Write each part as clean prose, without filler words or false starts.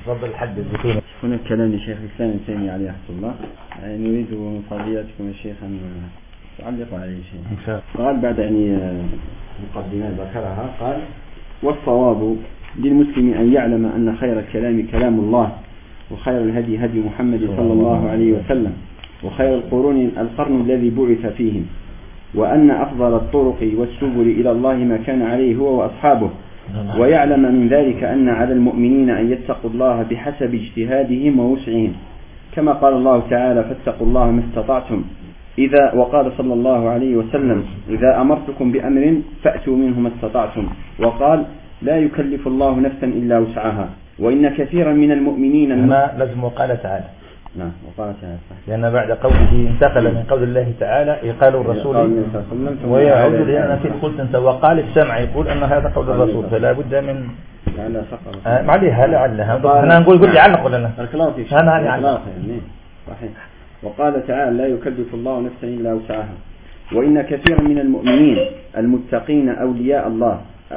تفضل الحد الذكوري. هنا كلام لشيخ الإسلام ابن تيمية عليه رحمة الله، نريد من فضيلتكم يا شيخ أن تعلقوا عليه شيء. قال بعد أن مقدمة ذكرها قال: والصواب للمسلم أن يعلم أن خير الكلام كلام الله، وخير الهدي هدي محمد صلى الله عليه وسلم، وخير القرون القرن الذي بعث فيهم، وأن أفضل الطرق والسبل إلى الله ما كان عليه هو وأصحابه، ويعلم من ذلك أن على المؤمنين أن يتقوا الله بحسب اجتهادهم ووسعهم، كما قال الله تعالى: فاتقوا الله ما استطعتم. وقال صلى الله عليه وسلم: إذا أمرتكم بأمر فأتوا منه ما استطعتم. وقال: لا يكلف الله نفسا إلا وسعها. وإن كثيرا من المؤمنين هنا لازم وقال تعالى. نعم، وقال تعالى، لأن بعد قوله انتقل من قول الله تعالى يقال الرسول، ويعود لأن في قلت أنت وقال السمع يقول أن هذا قول الرسول، فلا بد من عليها لعلها. أنا نقول قل يعلق ولا لا؟ أنا يعلق. صحيح. وقال تعالى: لا يكلف الله نفسا إلا وسعها. وإن كثيرا من المؤمنين المتقين أولياء الله،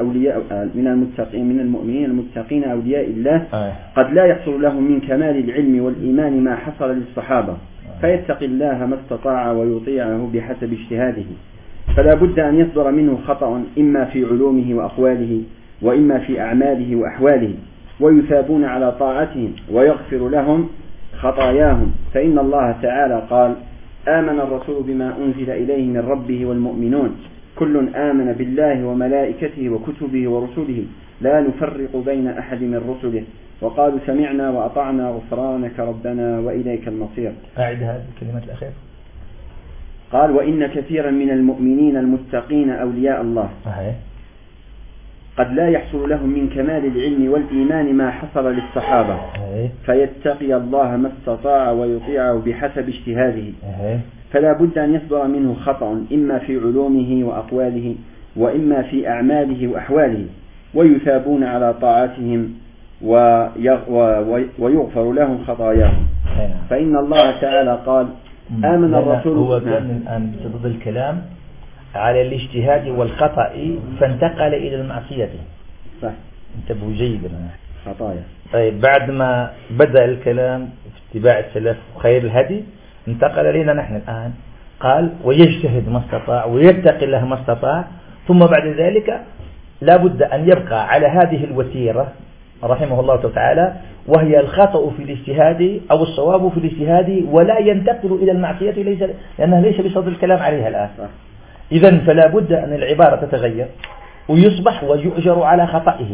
من المؤمنين المتقين أولياء الله قد لا يحصل لهم من كمال العلم والإيمان ما حصل للصحابة، فيتقي الله ما استطاع ويطيعه بحسب اجتهاده، فلا بد أن يصدر منه خطأ إما في علومه وأقواله، وإما في أعماله وأحواله، ويثابون على طاعتهم ويغفر لهم خطاياهم، فإن الله تعالى قال: آمن الرسول بما أنزل إليه من ربه والمؤمنون كل آمن بالله وملائكته وكتبه ورسله لا نفرق بين أحد من رسله وقالوا سمعنا وأطعنا غفرانك ربنا وإليك المصير. أعد هذه الكلمات الأخيرة. قال: وإن كثيرا من المؤمنين المتقين أولياء الله قد لا يحصل لهم من كمال العلم والإيمان ما حصل للصحابة، فيتقي الله ما استطاع ويطيعه بحسب اجتهاده، فلا بد أن يصدر منه خطأ إما في علومه وأقواله، وإما في أعماله وأحواله، ويثابون على طاعتهم ويغفر لهم خطاياهم، فإن الله تعالى قال: آمن الرسول. هو كان الآن بصدد الكلام على الاجتهاد والخطأ، فانتقل إلى المعصية. صح، انتبهوا جيدا. خطايا. طيب، بعد ما بدأ الكلام في اتباع السلف وخير الهدي، انتقل إلينا نحن الآن. قال: ويجتهد ما استطاع ويتقي الله ما استطاع، ثم بعد ذلك لا بد أن يبقى على هذه الوتيرة رحمه الله تعالى، وهي الخطأ في الاجتهاد أو الصواب في الاجتهاد، ولا ينتقل إلى المعصية لأنها ليس بصدد الكلام عليها الآن. إذن فلا بد أن العبارة تتغير ويصبح ويؤجر على خطئه.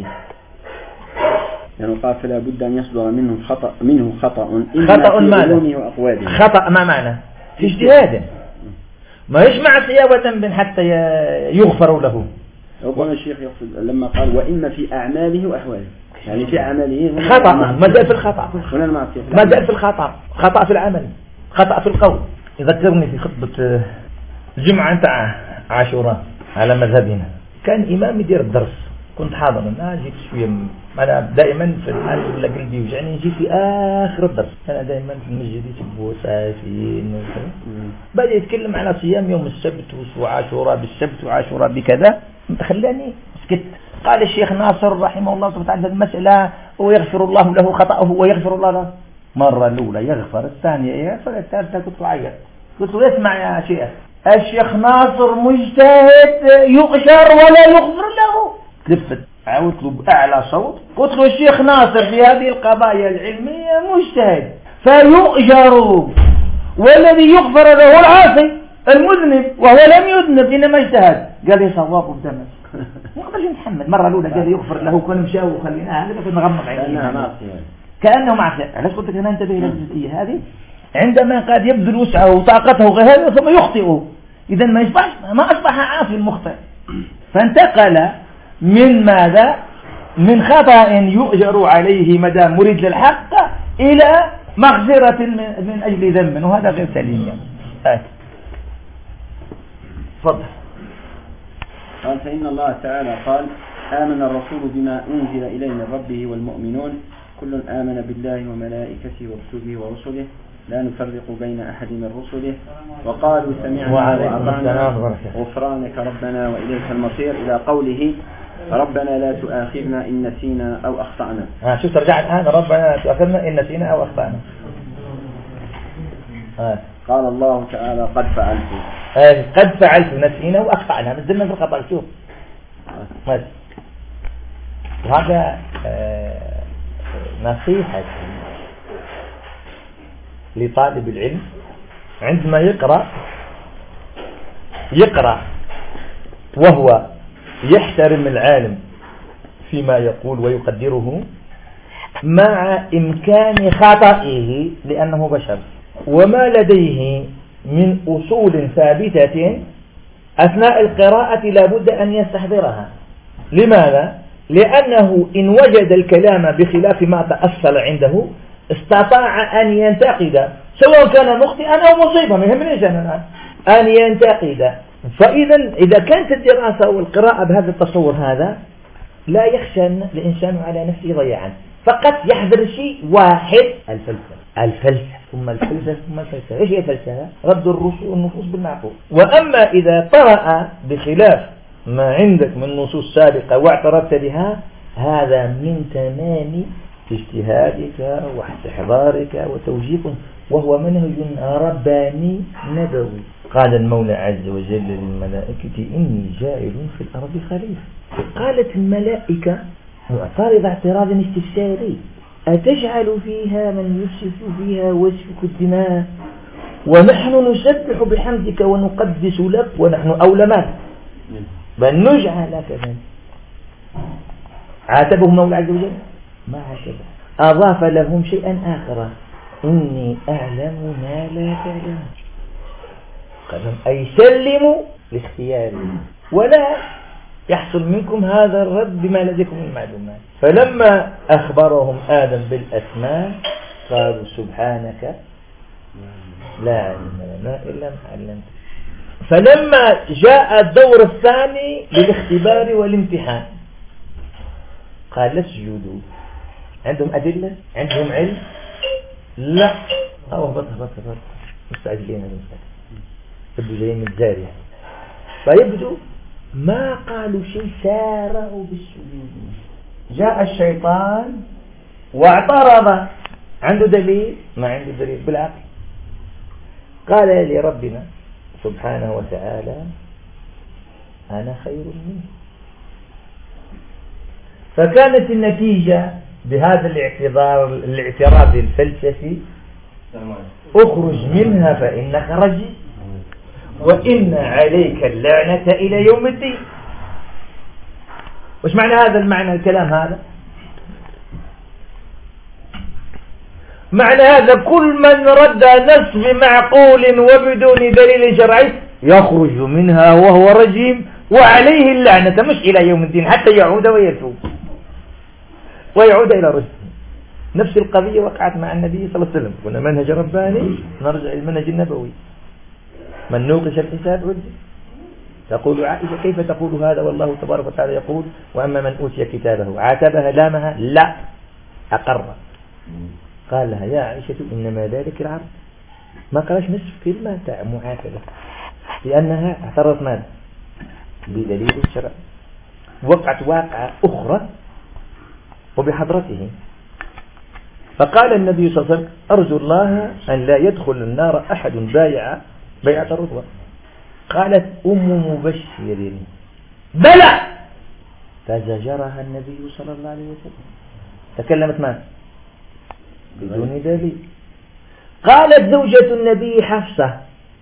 يعني قال: فلا بد أن يصدر منه خطأ خطأ خطأ ما معنى في اجتهاد، ما يسمع صيابة حتى يغفر له. ربما الشيخ يقصد لما قال: وإما في أعماله وأحواله، يعني في أعماله خطأ، ما زال في الخطأ، ما زال في الخطأ، خطأ في العمل، خطأ في القول. يذكرني في خطبة الجمعة نتاع عاشوراء على مذهبنا، كان إمام يدير الدرس، كنت حاضر. أنا جيت شوية، أنا دائما في الحال ولا قلبي يوجعني نجي في آخر الدرس. أنا دائما في المسجد يسبوا سافين، بدأ يتكلم على صيام يوم السبت وعاشوراء بالسبت وعاشوراء بكذا، خلاني سكت. قال الشيخ ناصر رحمه الله تعالى المسألة: ويغفر الله له خطأه ويغفر الله له. مرة الأولى يغفر، الثانية يغفر، الثالثة كنت أعيط، قلت له: اسمع يا شيخ، الشيخ ناصر مجتهد يؤجر ولا يغفر له. لفت عاودت له بأعلى صوت، قلت له: الشيخ ناصر في هذه القضايا العلمية مجتهد فيؤجر، والذي يغفر له العاصي المذنب وهو لم يذنب إنما اجتهد. قال لي: صواب الدمس. ما قدرش نتحمل. مرة الأولى قال لي يغفر له، كنا مشاو وخليناها هذا، كنا نغمض عينينا كأنه معصية. علاش قلت لك هنا انتبه إلى الجزئية هذه؟ عندما قد يبذل وسعه وطاقته غير هذا ثم يخطئه، إذا ما أصبح عاصي المخطئ، فانتقل من ماذا؟ من خطأ يؤجر عليه مدى مريد للحق إلى مغفرة من أجل ذنب، وهذا غير سليم. فضل. قال: فإن الله تعالى قال: آمن الرسول بما أنزل إليه من ربه والمؤمنون كل آمن بالله وملائكته وكتبه ورسله لا نفرق بين أحد من رسله وقالوا سمعنا وأطعنا غفرانك ربنا وإليك المصير، إلى قوله: ربنا لا تؤاخذنا إن نسينا أو أخطأنا. شوف ترجع الآن ربنا لا تؤاخذنا إن نسينا أو أخطأنا. قال الله تعالى قد فعلت. قد فعلت نسينا وأخطأنا من ضمن الخطأ. شوف وهذا نصيحة لطالب العلم عندما يقرأ وهو يحترم العالم فيما يقول ويقدره مع إمكان خطئه لأنه بشر، وما لديه من أصول ثابتة أثناء القراءة لابد أن يستحضرها. لماذا؟ لأنه إن وجد الكلام بخلاف ما تأصل عنده استطاع أن ينتقد، سواء كان مخطئا أو مصيبا، ما يهمنيش أنا أن ينتقد. إذا كانت الدراسة والقراءة بهذا التصور هذا لا يخشى الإنسان على نفسه ضياعا، فقط يحضر شيء واحد: الفلسفة ثم الفلسفة ثم الفلسفة. إيش هي الفلسفة؟ رد النصوص بالمعقول. وأما إذا طرأ بخلاف ما عندك من نصوص سابقة واعترضت بها، هذا من تمام اجتهادك واستحضارك وتوجيه، وهو منهج رباني نبوي. قال المولى عز وجل للملائكة إني جاعل في الأرض خليفة. قالت الملائكة معترضة اعتراضا استفساري: أتجعل فيها من يفسد فيها ويسفك الدماء ونحن نسبح بحمدك ونقدس لك ونحن أولى منك بل نجعل كذلك. عاتبهم المولى عز وجل؟ ما عاتبه، أضاف لهم شيئا آخر: إني أعلم ما لا تعلم. قالهم أي سلموا لاختياري ولا يحصل منكم هذا الرد بما لديكم من معلومات. فلما أخبرهم آدم بالأسماء قالوا سبحانك لا علم لنا إلا ما علمتنا. فلما جاء الدور الثاني للاختبار والامتحان قال اسجدوا. عندهم أدلة؟ عندهم علم؟ لا. بطل مستعجلين يبدو جايين من الجارية، فيبدو ما قالوا شيء، سارعوا بالسجود. جاء الشيطان واعترض، عنده دليل؟ ما عنده دليل بالعقل. قال لربنا سبحانه وتعالى أنا خير منه. فكانت النتيجة بهذا الاعتراض الفلسفي: اخرج منها فإنك رجيم وإن عليك اللعنة إلى يوم الدين. وش معنى هذا المعنى الكلام هذا؟ معنى هذا كل من رد نص بمعقول وبدون دليل شرعي يخرج منها وهو رجيم وعليه اللعنة، مش إلى يوم الدين، حتى يعود ويتوب ويعود إلى رشده. نفس القضية وقعت مع النبي صلى الله عليه وسلم. قلنا منهج رباني، نرجع المنهج النبوي: من نوقش الحساب عد. تقول عائشة: كيف تقول هذا والله تبارك وتعالى يقول وأما من أوتي كتابه؟ عاتبها لامها؟ لا، أقر. قال لها: يا عائشة إنما ذلك العرض. ما قالش نصف كلمة تاع معاتبة، لأنها اعترضت ماذا؟ بدليل الشرع. وقعت واقعة أخرى وبحضرته، فقال النبي صلى الله عليه وسلم: أرجو الله أن لا يدخل النار أحد بايع بيعة الرضوان. قالت أم مبشر: بلى. فزجرها النبي صلى الله عليه وسلم. تكلمت ماذا؟ بدون دليل. قالت زوجة النبي حفصة: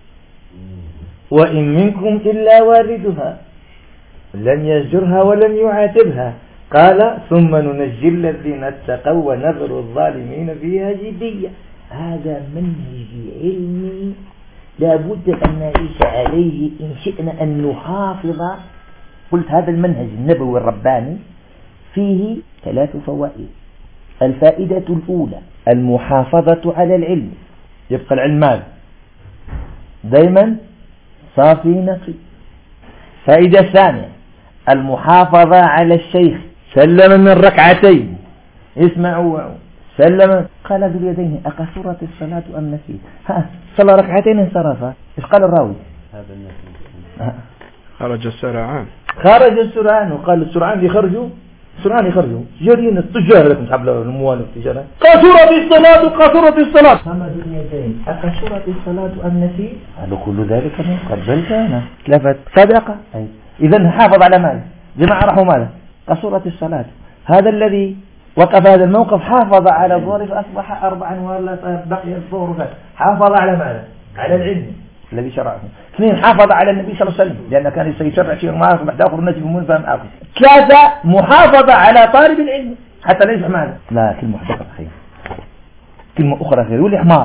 وإن منكم إلا واردها لن يزجرها ولن يعاتبها. قال: ثم ننجي الذين اتقوا ونذر الظالمين فيها جثيا. هذا منهج علمي لابد أن نعيش عليه إن شئنا أن نحافظ. قلت هذا المنهج النبوي الرباني فيه 3 فوائد. الفائدة الأولى المحافظة على العلم، يبقى العلم ماذا؟ دائما صافي نقي. فائدة الثانية المحافظة على الشيخ، سلم من ركعتين، اسمعوا سلم. قال ذو اليدين: أقصرت الصلاة أم نسيت؟ صلى ركعتين انصرف. إيش قال الراوي؟ خرج السرعان. خرج السرعان وقال السرعان يخرجوا جارين التجار لكم حبل الموال والتجارة. قصرت الصلاة فما دنيتين أقصرت الصلاة أم نسيت؟ قالوا كل ذلك من قبل كان تلفت صدقة. إذن حافظ على ماذا؟ جماعة رحموا ماذا؟ قصرت الصلاة. هذا الذي وقف هذا الموقف حافظ على الظهر فأصبح 4 ولا بقي الظهر. حافظ على ماذا؟ على العلم الذي شرعه. 2 حافظ على النبي صلى الله عليه وسلم لأن كان يشرع شيء ما يعرف بعد آخر الناس يفهمون فهم آخر. 3 محافظة على طالب العلم حتى لا يصبح ماذا؟ لا كلمة حدثت خير، كلمة أخرى خير، يقول حمار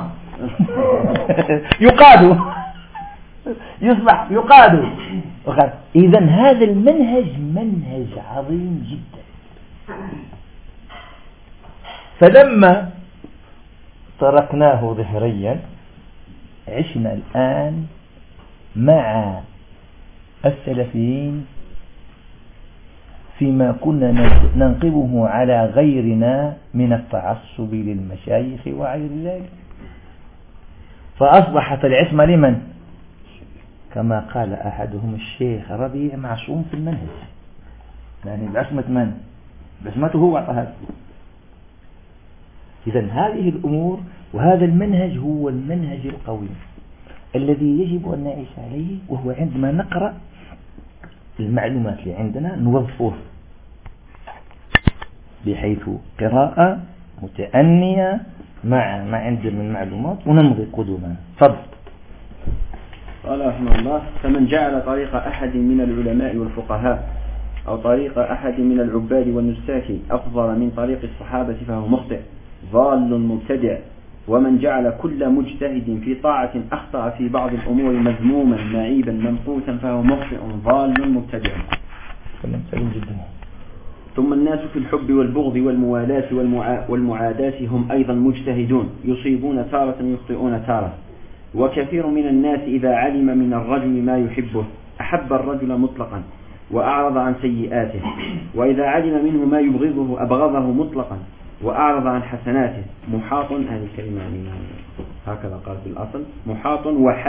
يقاد يصبح يقاد. إذن هذا المنهج منهج عظيم جدا. فلما تركناه ظهريا عشنا الآن مع السلفيين فيما كنا ننقبه على غيرنا من التعصب للمشايخ وغير ذلك. فأصبحت العصمة لمن؟ كما قال أحدهم الشيخ ربيع معصوم في المنهج. يعني بعصمة من؟ بعصمته هو وعطاها. إذن هذه الأمور وهذا المنهج هو المنهج القوي الذي يجب أن نعيش عليه، وهو عندما نقرأ المعلومات اللي عندنا نوظفه بحيث قراءة متأنية مع ما عندنا من معلومات ونمضي قدما. تفضل. قال رحمه الله: فمن جعل طريق أحد من العلماء والفقهاء أو طريق أحد من العباد والنساك أفضل من طريق الصحابة فهو مخطئ ضال مبتدع. ومن جعل كل مجتهد في طاعة أخطأ في بعض الأمور مذموما معيبا ممقوتا فهو مخطئ ضال مبتدع. ثم الناس في الحب والبغض والموالاة والمعاداة هم أيضا مجتهدون، يصيبون تارة يخطئون تارة. وكثير من الناس إذا علم من الرجل ما يحبه أحب الرجل مطلقا وأعرض عن سيئاته، وإذا علم منه ما يبغضه أبغضه مطلقا وأعرض عن حسناته. محاط، هذه الكلمة هكذا قال في الأصل، محاط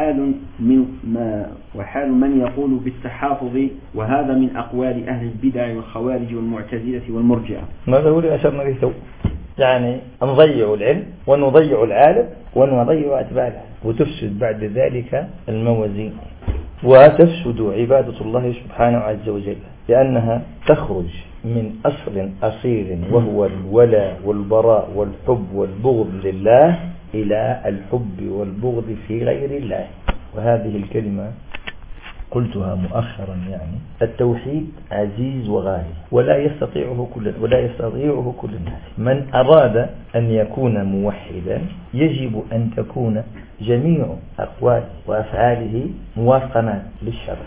وحال من يقول بالتحافظ، وهذا من أقوال أهل البدع والخوارج والمعتزلة والمرجئة. ماذا هو اللي أشرنا به تو؟ يعني نضيع العلم ونضيع العالم ونضيع أتباع العالم، وتفسد بعد ذلك الموازين، وتفسد عبادة الله سبحانه عز وجل، لأنها تخرج من أصل أصيل وهو الولاء والبراء والحب والبغض لله إلى الحب والبغض في غير الله. وهذه الكلمة قلتها مؤخرا، يعني التوحيد عزيز وغالي ولا يستطيعه كل الناس. من أراد أن يكون موحدا يجب أن تكون جميع أقواله وأفعاله موافقة للشرع،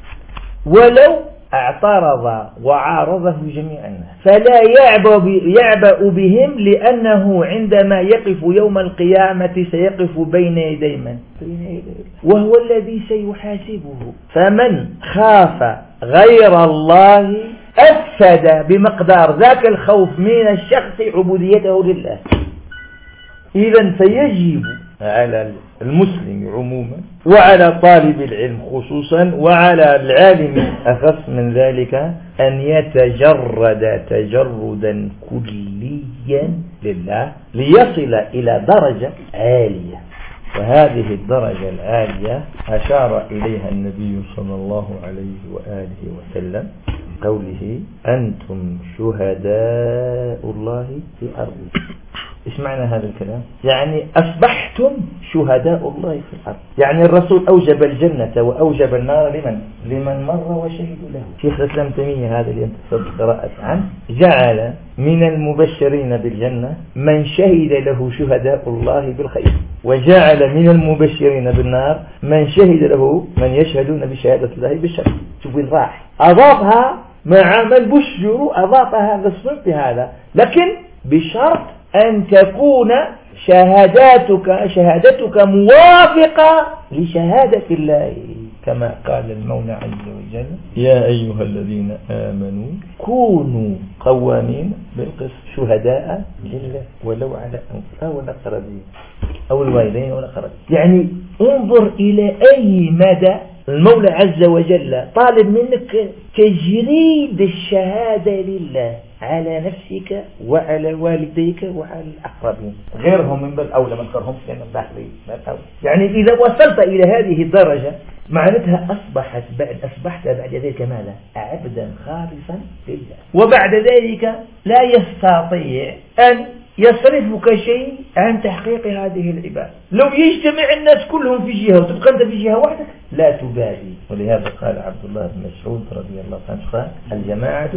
ولو اعترض وعارضه جميع الناس فلا يعبأ بهم، لأنه عندما يقف يوم القيامة سيقف بين يدي من؟ وهو الذي سيحاسبه. فمن خاف غير الله أفسد بمقدار ذاك الخوف من الشخص عبوديته لله. إذن فيجب على المسلم عموما وعلى طالب العلم خصوصا وعلى العالم أخص من ذلك أن يتجرد تجردا كليا لله ليصل إلى درجة عالية. وهذه الدرجة العالية أشار إليها النبي صلى الله عليه وآله وسلم قوله: أنتم شهداء الله في الأرض. إيش معنى هذا الكلام؟ يعني أصبحتم شهداء الله في الأرض. يعني الرسول أوجب الجنة وأوجب النار لمن مر وشهدوا له. شيخ الإسلام تيمية هذا اللي أنت قرأت عنه جعل من المبشرين بالجنة من شهد له شهداء الله بالخير، وجعل من المبشرين بالنار من شهد له من يشهدون بشهادة الله بالشر. شوف الراح أضافها مع من بشروا، أضاف هذا الصنف هذا، لكن بشرط أن تكون شهادتك موافقة لشهادة الله، كما قال المولى عز وجل: يا أيها الذين آمنوا كونوا قوامين بالقسط شهداء لله ولو على أنفسكم أو الأقربين أو الوالدين أو الأقربين. يعني انظر إلى أي مدى المولى عز وجل طالب منك تجريد الشهادة لله على نفسك وعلى والديك وعلى الأقربين، غيرهم من بل أولى من كرهم لأن الداخلين. يعني إذا وصلت إلى هذه الدرجة معناتها أصبحت بعد ذلك ماذا؟ عبدا خالصا لله، وبعد ذلك لا يستطيع أن يصرفك شيء عن تحقيق هذه العبادة. لو يجتمع الناس كلهم في جهة وتبقى أنت في جهة واحدة لا تبالي. ولهذا قال عبد الله بن مسعود رضي الله عنه قال الجماعة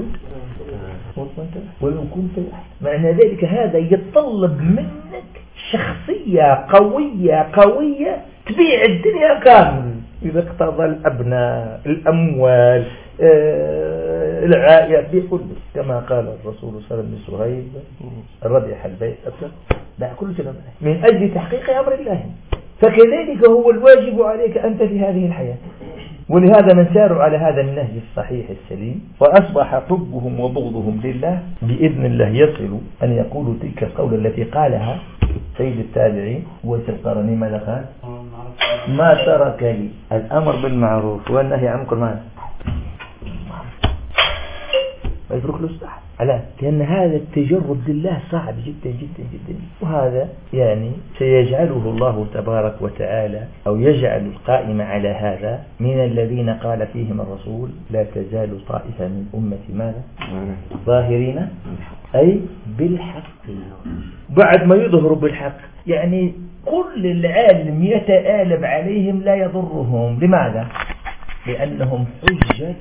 ولو كنت واحد. معنى ذلك هذا يتطلب منك شخصية قوية تبيع الدنيا كامل. إذا اقتضى الأبناء الأموال العائلة بكل، كما قال الرسول صلى الله عليه وسلم لصهيب الربيح البيت باع كل شيء من أجل تحقيق أمر الله. فكذلك هو الواجب عليك أنت في هذه الحياة. ولهذا من ساروا على هذا النهج الصحيح السليم وأصبح حبهم وبغضهم لله بإذن الله يصل أن يقولوا تلك القولة التي قالها سيد التابعين ويس القرني. ماذا قال؟ ما ترك لي الأمر بالمعروف والنهي عن المنكر ما يترك له الصح. لأن هذا التجرد لله صعب جدا جدا جدا، وهذا يعني سيجعله الله تبارك وتعالى أو يجعل القائم على هذا من الذين قال فيهم الرسول لا تزال طائفة من أمتي ماذا؟ ظاهرين أي بالحق. بعد ما يظهروا بالحق يعني كل العالم يتآلب عليهم لا يضرهم. لماذا؟ لأنهم حجة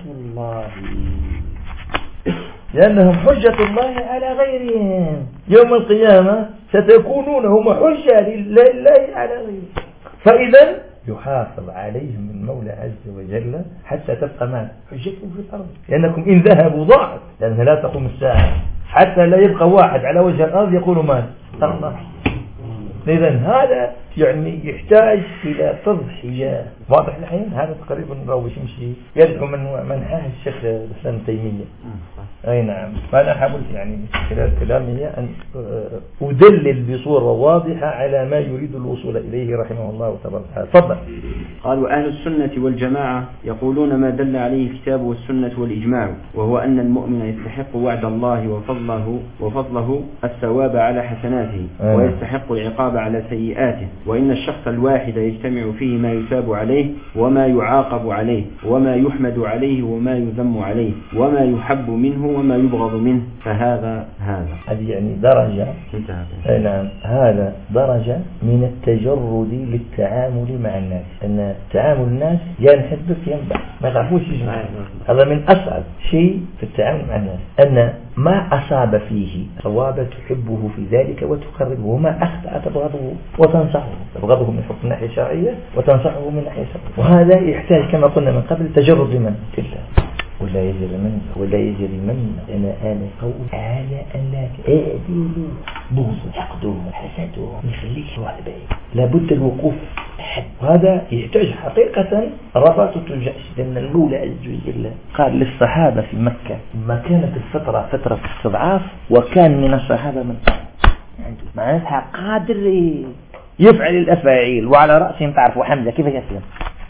الله على غيرهم. يوم القيامة ستكونون هم حجة لله على غيرهم. فإذا يحافظ عليهم المولى عز وجل حتى تبقى ما حجتهم في الأرض، لأنكم إن ذهبوا ضاعت، لأنها لا تقوم الساعة حتى لا يبقى واحد على وجه الأرض يقول ما الله. إذن هذا يعني يحتاج إلى تضحية. واضح الحين هذا تقريبا لو يمشي يدعو من حاه الشيخ الإسلام تيمية. أي نعم. فأنا حاولت يعني خلال كلامي أن أدلل بصورة واضحة على ما يريد الوصول إليه رحمه الله تبارك وتعالى. تفضل. قالوا أهل السنة والجماعة يقولون ما دل عليه الكتاب والسنة والإجماع، وهو أن المؤمن يستحق وعد الله وفضله الثواب على حسناته ويستحق العقاب على سيئاته، وإن الشخص الواحد يجتمع فيه ما يثاب عليه وما يعاقب عليه وما يحمد عليه وما يذم عليه وما يحب منه وما يبغض منه. فهذا هذه يعني درجة. نعم هذا درجة من التجرد للتعامل مع الناس. أن تعامل الناس يا نحبك ينبع ما تعرفوش يجمع. هذا من أصعب شيء في التعامل مع الناس، أن ما أصاب فيه صواب تحبه في ذلك وتقربه، وما أخطأ تبغضه وتنصحه. تبغضه من حكم ناحية شرعية وتنصحه من ناحية شرعية. وهذا يحتاج كما قلنا من قبل تجرد لمن الله. ولا يجري من أنا قول على أنك أعدل بغض حقده حسده يخليك واحد بعيد. لابد الوقوف حد. هذا يحتاج حقيقة رباطة الجأش. لأن المولى عز وجل قال للصحابة في مكة ما كانت الفترة فترة استضعاف، وكان من الصحابة من معناتها قادر يفعل الأفاعيل، وعلى رأسهم تعرفوا حمزة كيف يسلم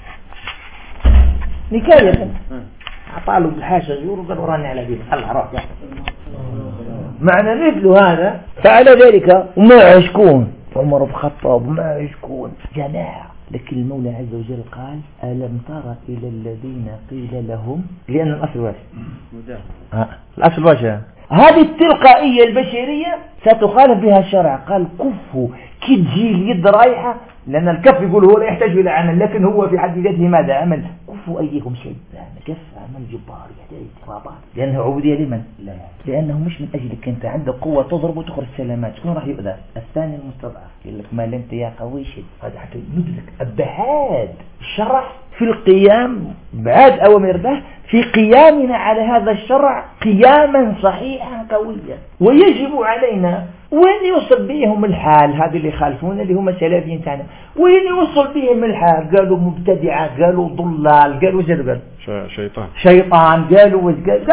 نكاية عطالوا بالحاشة زور وقالوا راني على بيت الله راح يحفظ. معنى مثل هذا فعلى ذلك وما يشكون عمر بن الخطاب وما يشكون جماعة. لكن المولى عز وجل قال ألم تر إلى الذين قيل لهم، لأن الأصل واجه الأصل واجه هذه التلقائية البشرية ستخالف بها الشرع. قال كفوا كي تجي اليد رايحة، لأن الكف يقول هو لا يحتاج إلى عمل، لكن هو في حد ذاته ماذا عمل؟ كفوا أيديكم شيء. كف عمل جبار يحتاج رابط، لأنه عبودية لمن؟ لا، لأنه مش من أجلك أنت عندك قوة تضرب وتخرج سلامات، شكون راح يؤذى؟ الثاني المستضعف. يقول لك ما لنت يا قوي شيء. هذا حتى ندرك البعاد الشرع في القيام بعد أوامر به في قيامنا على هذا الشرع قياما صحيحا قويا. ويجب علينا وين يوصل بهم الحال هذه اللي خالفون اللي هم السلفيين تاعنا، وين يوصل بهم الحال؟ قالوا مبتدعة، قالوا ضلال، قالوا شيطان، قالوا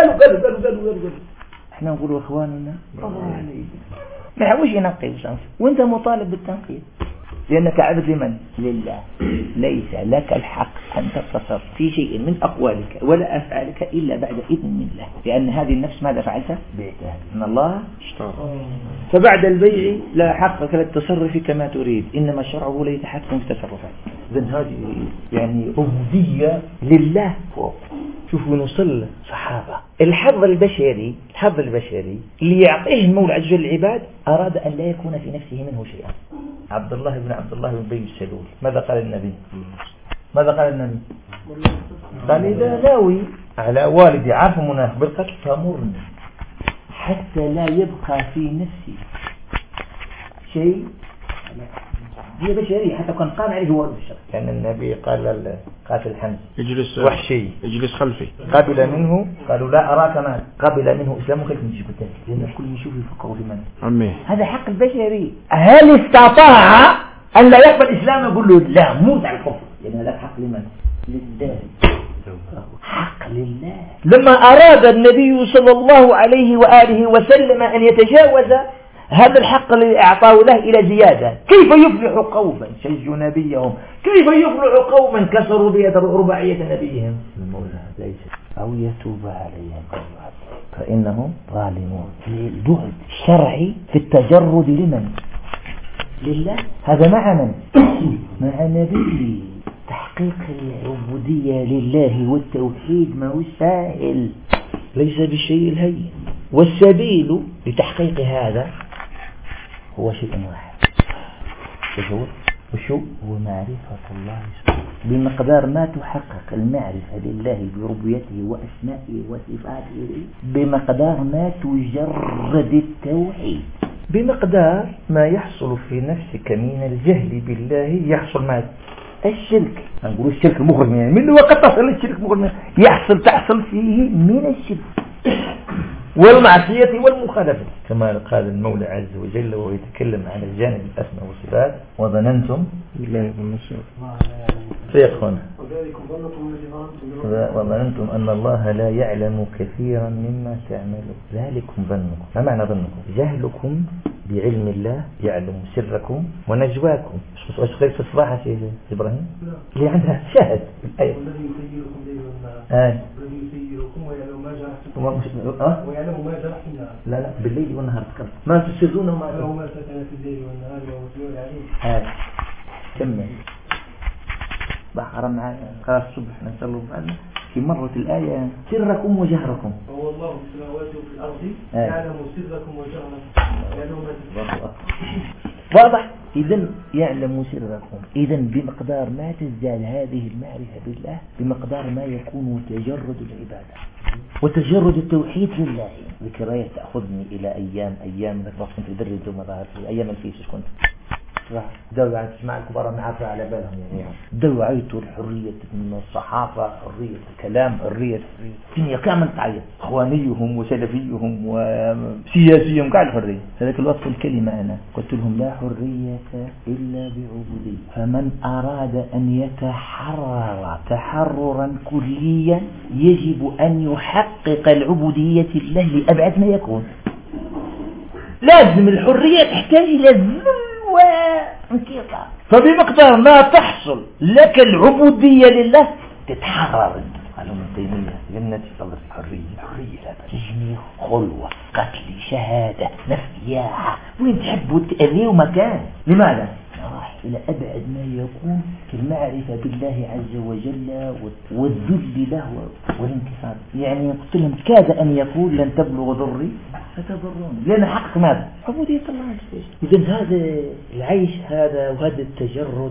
احنا نقولوا اخواننا ما حاولش ينقي الشمس وانت مطالب بالتنقية. لأنك عبد لمن؟ لله. ليس لك الحق أن تتصرف في شيء من أقوالك ولا أفعالك إلا بعد إذن من الله، لأن هذه النفس ماذا فعلت؟ بعتها إن الله اشترى. فبعد البيع لا حقك للتصرف كما تريد، إنما شرعه لا يتحكم في تصرفات. إذن هذه يعني عبودية لله فوق. شوفوا نوصل صحابة الحظ البشري اللي يعطيه المولى عز وجل العباد أراد أن لا يكون في نفسه منه شيئا. عبد الله بن أبي السلول ماذا قال النبي؟ قال إذا ناوي على والدي عارف منافق بالقتل فمرني حتى لا يبقى في نفسي شيء. هي بشرية حتى كان قام عليه هو الشر. كان النبي قال للقاتل حمزة اجلس وحشي اجلس خلفي، قبل منه، قالوا لا أراك ما قبل منه إسلامه كيف نجي قتال، لأن الكل يشوف يفكر لمن عمي. هذا حق البشري. هل استطاع أن لا يقبل الإسلام؟ يقول له لا موت على الكفر، لأن هذا حق لمن؟ لله. حق لله. لما أراد النبي صلى الله عليه وآله وسلم أن يتجاوز هذا الحق الذي أعطاه له إلى زيادة، كيف يفلح قوما شجوا نبيهم، كيف يفلح قوما كسروا بيد رباعية نبيهم، المولى ليس أو يتوب عليهم فإنهم ظالمون. البعد الشرعي في التجرد لمن؟ لله. هذا مع من؟ مع نبي. تحقيق العبودية لله والتوحيد ما هو سهل، ليس بالشيء الهين. والسبيل لتحقيق هذا هو شيء واحد، وشو هو معرفة الله سبحانه. بمقدار ما تحقق المعرفة لله بربوبيته وأسمائه وصفاته، بمقدار ما تجرد التوحيد، بمقدار ما يحصل في نفسك من الجهل بالله يحصل معك الشرك. نقول الشرك مخرج منه، وقد تصل الشرك مخرج تحصل فيه من الشرك والمعصية والمخالفة، كما قال المولى عز وجل وهو يتكلم عن الجانب الأسمى والصفات وظننتم سيقون وظننتم أن الله لا يعلم كثيرا مما تعملون. ذلكم ظنكم. ما معنى ظنكم؟ جهلكم بعلم الله يعلم سركم ونجواكم. ايش غير في الصباح يا إبراهيم اللي عندها شاهد الآية ويعلم ما جرحتم ويعلم ما جرحتم. لا بالليل والنهار تكلم ما تسرون وما ما سكن في الليل والنهار ومسلول عليه. كمل بحر معنا قال الصبح نسأل الله عنه في مرة الآية سركم وجهركم. هو الله في السماوات وفي الأرض يعلم سركم وجهركم. واضح. إذن يعلم سركم. إذن بمقدار ما تزداد هذه المعرفة بالله بمقدار ما يكون تجرد العبادة وتجرد التوحيد لله. ذكريات تأخذني إلى أيام ذكرت كنت أدرس ومظاهر في أيام الفيس كنت دوعة تجمع الكبار معافى على بالهم يعني دوعية الحرية من الصحافة، حرية الكلام، حرية الدنيا كامل تعيط، إخوانيهم وسلفيهم وسياسيهم قاعد الحرية. هذاك الوقت الكلمة أنا قلت لهم لا حرية إلا بعبودية، فمن أراد أن يتحرر تحررا كليا يجب أن يحقق العبودية لله لأبعد ما يكون. لازم الحرية تحتاج إلى الذل وانكسار، فبمقدار ما تحصل لك العبودية لله تتحرر. قالوا من تيمية جنة صلت الحرية لا تجميع خلوة قتل شهادة نفياحة وين تحبوا تأذيه مكان. لماذا؟ راح إلى أبعد ما يكون في المعرفة بالله عز وجل والذل له والانكسار. يعني قلت لهم كاد أن يقول لن تبلغ ضري فتضرون، لأن حق ماذا؟ عبودية الله عز وجل. إذن هذا العيش هذا وهذا التجرد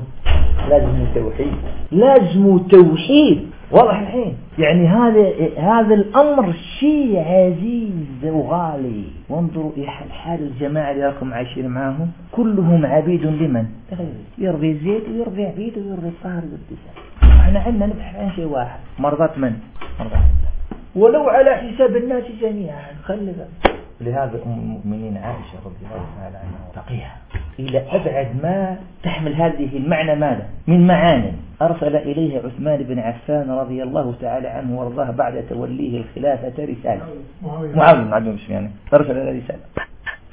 لازم توحيد. واضح الحين؟ يعني هذا الأمر شيء عزيز وغالي. وانظروا حال الجماعة اللي راكم عايشين معهم كلهم عبيد لمن؟ يرضي زيد ويرضي عبيد ويرضي طاهر والدسام. احنا عندنا نبحث عن شيء واحد، مرضات من؟ مرضات الله، ولو على حساب الناس جميعا. خلي بالك. لهذا أم المؤمنين عائشة رضي الله تعالى عنها تقيها إلى أبعد ما تحمل هذه المعنى ماذا؟ من معاني. أرسل إليها عثمان بن عفان رضي الله تعالى عنه وارضاه بعد توليه الخلافة رسالة. معاوية يعني أرسل إلى رسالة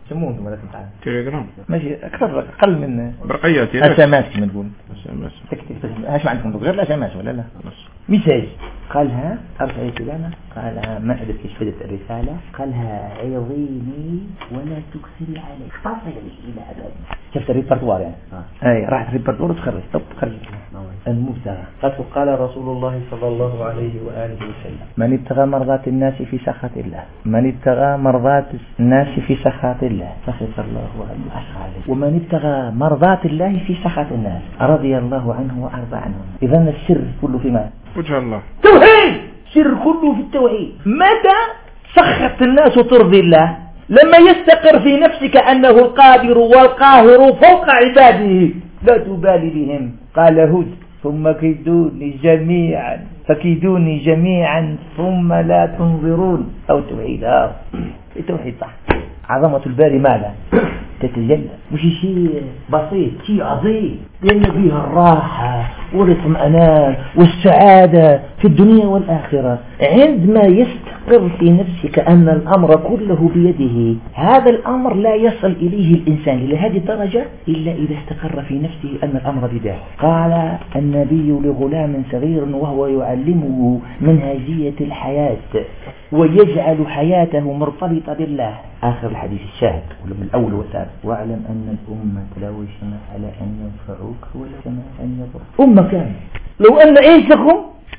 سموه انتم ولا تنفع تليجرام ماشي اكثر اقل من برقيات اسماس كما تقول اسماس تكتب ايش ما عندكم غير الاسماس ولا لا مساج قالها ارسل فلانة قالها ما ادري كيف فدت الرسالة قالها عيضيني ولا تكسري علي اختصري الى ابد شفت الريبرتوار يعني اي راحت الريبرتوار وتخرج خرج المبتغى قال رسول الله صلى الله عليه واله وسلم من ابتغى مرضات الناس في سخط الله من ابتغى مرضات الناس في سخط الله سخط الله عليه ومن ابتغى مرضات الله في سخط الناس رضي الله عنه وارضى عنه. اذا السر كله في ماذا؟ وجه الله توحيد. سر كله في التوحيد. متى سخط الناس وترضي الله؟ لما يستقر في نفسك أنه القادر والقاهر فوق عباده لا تبالي بهم. قال هود ثم كيدوني جميعا فكيدوني جميعا ثم لا تنظرون. أو توحيد التوحيد صح. عظمة الباري ماذا؟ تتجلى مش شيء بسيط، شيء عظيم، لأن فيها الراحة والاطمئنان والسعادة في الدنيا والآخرة. عندما يستقر في نفسك أن الأمر كله بيده، هذا الأمر لا يصل إليه الإنسان إلى هذه الدرجة إلا إذا استقر في نفسه أن الأمر بيده. قال النبي لغلام صغير وهو يعلمه منهجية الحياة ويجعل حياته مرتبطة بالله، آخر الحديث الشاهد ولا من الأول والثالث: واعلم أن الأمة لو اجتمعت على أن ينفعوك ولا اجتمعت أن يضروك. أمة كاملة لو أن إنسكم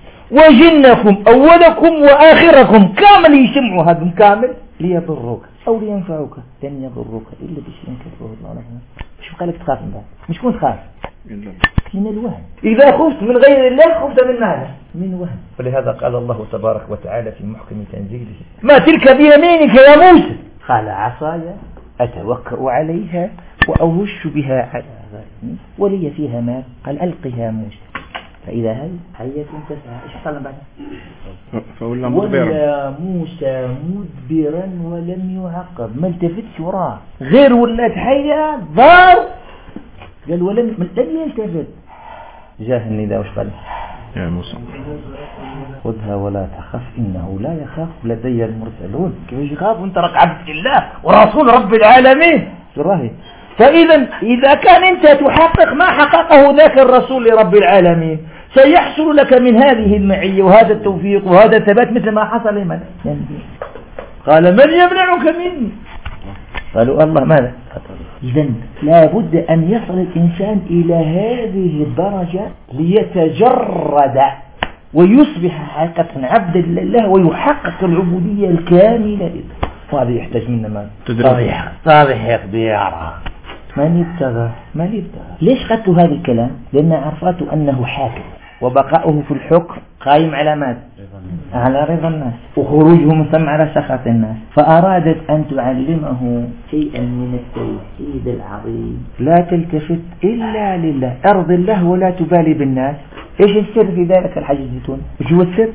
وجنكم أولكم وآخركم كامل يجتمعوا هذا كامل ليضروك أو لينفعوك لن يضروك إلا بشيء كتبه الله لهم. مش بقالك تخاف من ذلك، مش كنت تخاف من الوهم. إذا خفت من غير الله خفت من ماذا؟ من وهم. ولهذا قال الله تبارك وتعالى في محكم تنزيله: ما تلك بيمينك يا موسى؟ قال عصاي أتوكأ عليها وأهش بها على غنمي ولي فيها مال. قال ألقها موسى فإذا هي حية تسعى. إيش حصل بعدها؟ ولا موسى مدبرا ولم يعقب، ما التفتش وراه غير ولات حية ضار. قال ولم يلتفت. جاه النداء وش قال؟ يا موسى خذها ولا تخف إنه لا يخاف لدي المرسلون. كيف يخاف وانت رك عبد الله ورسول رب العالمين؟ سراهي. فإذا كان أنت تحقق ما حققه ذاك الرسول لرب العالمين سيحصل لك من هذه المعية وهذا التوفيق وهذا الثبات مثل ما حصل لمن؟ قال من يمنعك مني؟ قالوا الله. ماذا؟ إذن لا بد أن يصل الإنسان إلى هذه الدرجة ليتجرد ويصبح حقيقة عبدا لله ويحقق العبودية الكاملة لله. وهذا يحتاج منا ما صالح اختيارها. من ابتغى ليش قلت هذا الكلام؟ لأن عرفت أنه حاكم وبقاؤه في الحكم قائم على ماذا؟ على رضا الناس وخروجه من ثم على سخط الناس. فأرادت أن تعلمه شيئا من التوحيد العظيم. لا تلتفت إلا لله، أرض الله ولا تبالي بالناس. إيش السر في ذلك الحج الزيتون؟ إيش هو السر؟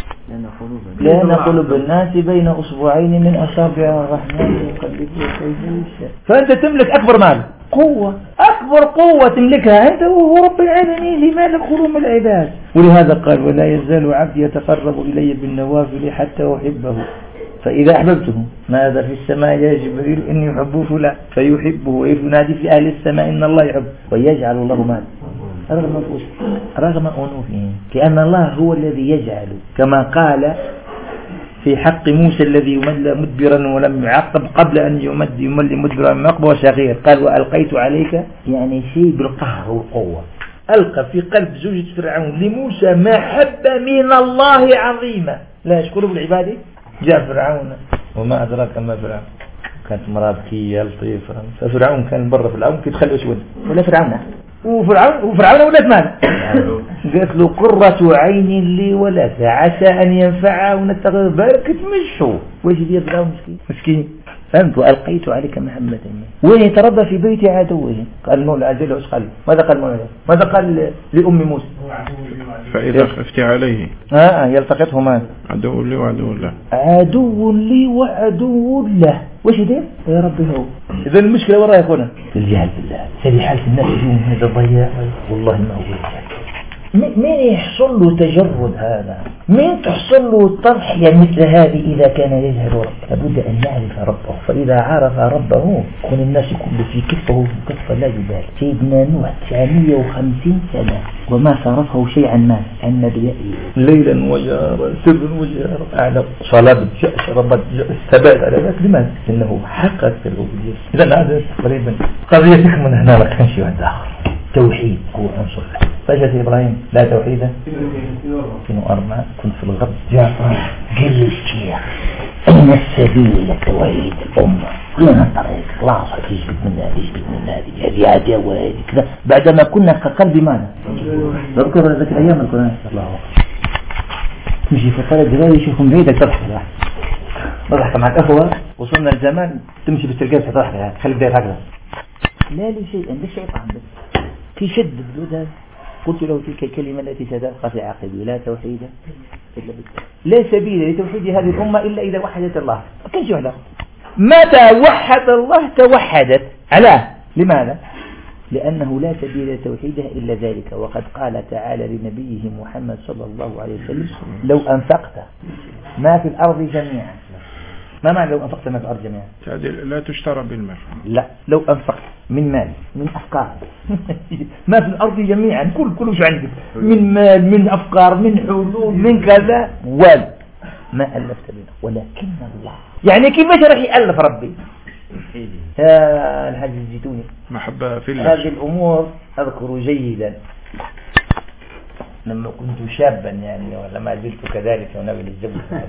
لأن قلوب الناس بين أصبعين من أصابع الرحمن يقلبها كيف يشاء. فأنت تملك أكبر مال قوة، أكبر قوة تملكها أنت وهو رب العالمين. لماذا قلوب العباد؟ ولهذا قال: ولا يزال عبدي يتقرب إلي بالنوافل حتى أحبه فإذا أحببته ماذا في السماء يا جبريل إني يحبه فلان فيحبه وينادي في أهل السماء إن الله يحب ويجعل الله مال رغم أنوفهم، كأن الله هو الذي يجعل، كما قال في حق موسى الذي يمل مدبرا ولم يعقب قبل أن يمل مدبرا مقبوة صغير. قال: وألقيت عليك، يعني شيء بالقهر والقوة. ألقى في قلب زوجة فرعون لموسى محبة من الله عظيمة لا يشكره بالعبادة. جاء فرعون وما أدراك ما فرعون، كانت مرأة بكية لطيفة. ففرعون كان برا في الأرض يتخلى أسود ولا فرعون وفرعون ولد ماذا؟ قالت له: قرة عين لي ولك عسى أن ينفعه ونتخذ بركة مشو. ويش دي فرعون مسكين. فهمت؟ وألقيت عليك محمد وين يتربى في بيت عدوه. قال المولى عز وجل: قال ماذا قال المولى؟ ماذا قال لأم موسى؟ فإذا خفت عليه يلتقطهما عدو لي وعدو له. عدو لي وعدو له. وش ده يا ربي؟ هو إذا المشكلة وراء يا أخونا الجهل بالله. سلي حالة الناس اليوم هذا ضياع والله ما هو مين يحصل له تجرد هذا؟ مين تحصل له تضحية مثل هذه إذا كان يجهل ربه؟ لابد أن يعرف ربه، فإذا عرف ربه كون الناس كله في كفه كفة لا يبال. سيدنا نوح 950 سنة وما صرفه شيئا ما عن نبيائه، ليلا وجارا سرا وجارا، أعلى صلابة شربت ثبات على ذلك. لماذا؟ إنه حقق في الأبدية. إذا هذا تقريبا قضيتك من هنا ما كانش شيء واحد آخر. توحيد هو عنصر. فجأة إبراهيم لا توحيده 2004 كنت في الغرب جاء قال لي الشيخ أين السبيل لتوحيد الأمة؟ لنا الطريق خلاص يجب من هذه عداوة هذه كذا. بعدما كنا كقلب ماذا؟ تذكر ذلك الأيام القرآن الله أكبر. تمشي في الطريق جبال يشوفهم بعيدك تضحك مع الأخوة. وصلنا الزمان تمشي بالترقات تضحك خلي بداية هكذا. لا لي شيء عندك شيطان بس في شد بالوداد. قلت له تلك الكلمة التي تدرق في عقلي لا توحيد لا سبيل لتوحيد هذه الأمة إلا إذا وحدت الله. ما كانش وحده. متى وحد الله توحدت. علاه؟ لماذا؟ لأنه لا سبيل لتوحيدها إلا ذلك. وقد قال تعالى لنبيه محمد صلى الله عليه وسلم لو أنفقت ما في الأرض جميعا. ما معنى لو أنفقت ما في الأرض جميعا؟ لا تشترى بالمال. لا، لو أنفقت من مال من أفكار ما في الأرض جميعا كل شو عندك من مال من أفكار من حلول من كذا ما ألفت بنا ولكن الله. يعني كيف راح يألف ربي؟ الحاج الزيتوني محبة في الله. هذه الأمور أذكر جيدا لما كنت شابا يعني ولا ما زلت كذلك ونبي الزوج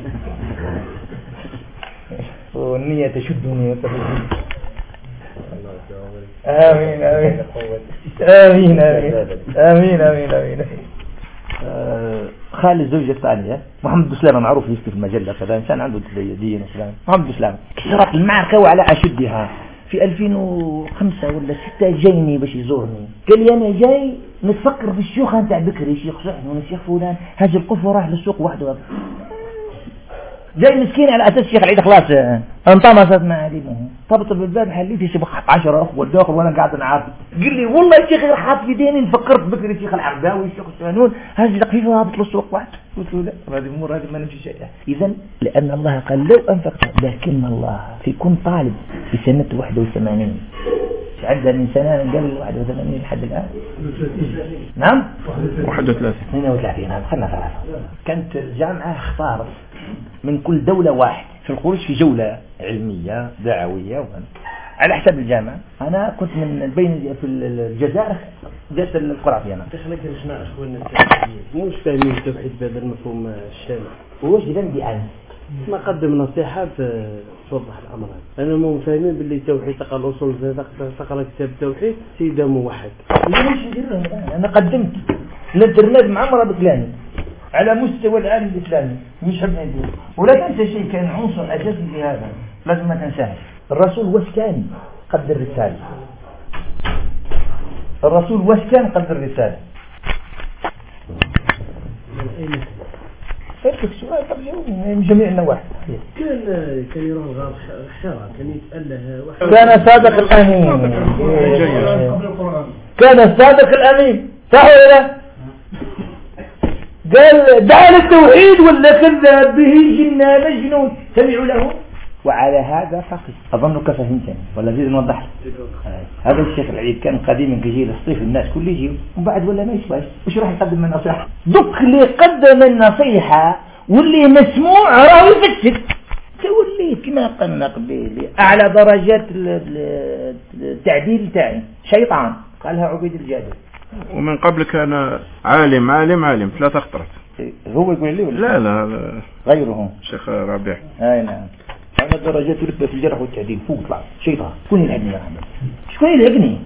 والنية تشدني وتفضل. آمين آمين آمين آمين آمين آمين. خالد الزوجة الثانية محمد بسلامة معروف يفتي في المجلة كذا إنسان عنده دين وسلام. محمد بسلامة كسرت المعركة وعلى أشدها في 2005 ولا 6 جايني باش يزورني. قال لي أنا جاي نتفكر في الشيوخ نتاع بكري شيخ صحن والشيخ فلان هاج القفة راح للسوق وحده جاي مسكين على أساس الشيخ العيد خلاص انطمست معالمه. طبط بالباب حليت يشبك 10 أخوة داخل وأنا قاعد نعرف. قال لي والله الشيخ غير حاط في ديني فكرت بكري الشيخ العرباوي الشيخ السنون هاج القفة هابط للسوق واحد. قلت له لا هذه الأمور هذه ما نمشي شيء. إذا لأن الله قال لو أنفقت لكن الله في كل طالب في سنة 81 عدها من سنة من قبل 81 لحد الآن. نعم 32 خلنا 3. كانت الجامعة اختارت من كل دولة واحد في الخروج في جولة علمية دعوية على حساب الجامعة. أنا كنت من بين في الجزائر جات القرعة في أنا. خلينا نسمع أخواننا مش فاهمين توحيد بهذا المفهوم الشامل. وش ذنبي أنا؟ ما قدم نصيحة توضح الأمر. أنا مو فاهمين باللي توحيد تقرأ الأصول تقرأ كتاب التوحيد سيدا موحد. ليش ندير أنا قدمت الانترنت معمرة بكلامي على مستوى العالم الإسلامي مش حب ندير. ولا تنسى شيء كان عنصر أساسي في هذا لازم ما تنساه. الرسول وش كان قد الرسالة. الرسول وش كان قد الرسالة. فكر سؤال من جميع النواحي. كان يروح الغار حشرة كان يسأل له كان صادق الأمين. كان الصادق الأمين صح ولا قال دعا للتوحيد ولا كذب به جنة مجنون سمعوا له. وعلى هذا فقط أظنك فهمتني ولا زيد نوضح. هذا الشيخ العيد كان قديما كيجي للصيف الناس كل يجي وبعد ولا ما يشبهش وش راح يقدم من نصيحة. دك اللي قدم النصيحة واللي مسموع راه يفسد تولي كما قلنا قبل أعلى درجات التعديل تاعي شيطان قالها عبيد الجادر. ومن قبل كان عالم 3 اخترت. هو يقول لي ولا لا غيره شيخ ربيع. اي نعم. أنا درجات رتبة في الجرح والتعديل فوق طلع شيطان. شكون يلحقني يا محمد؟ شكون يلحقني؟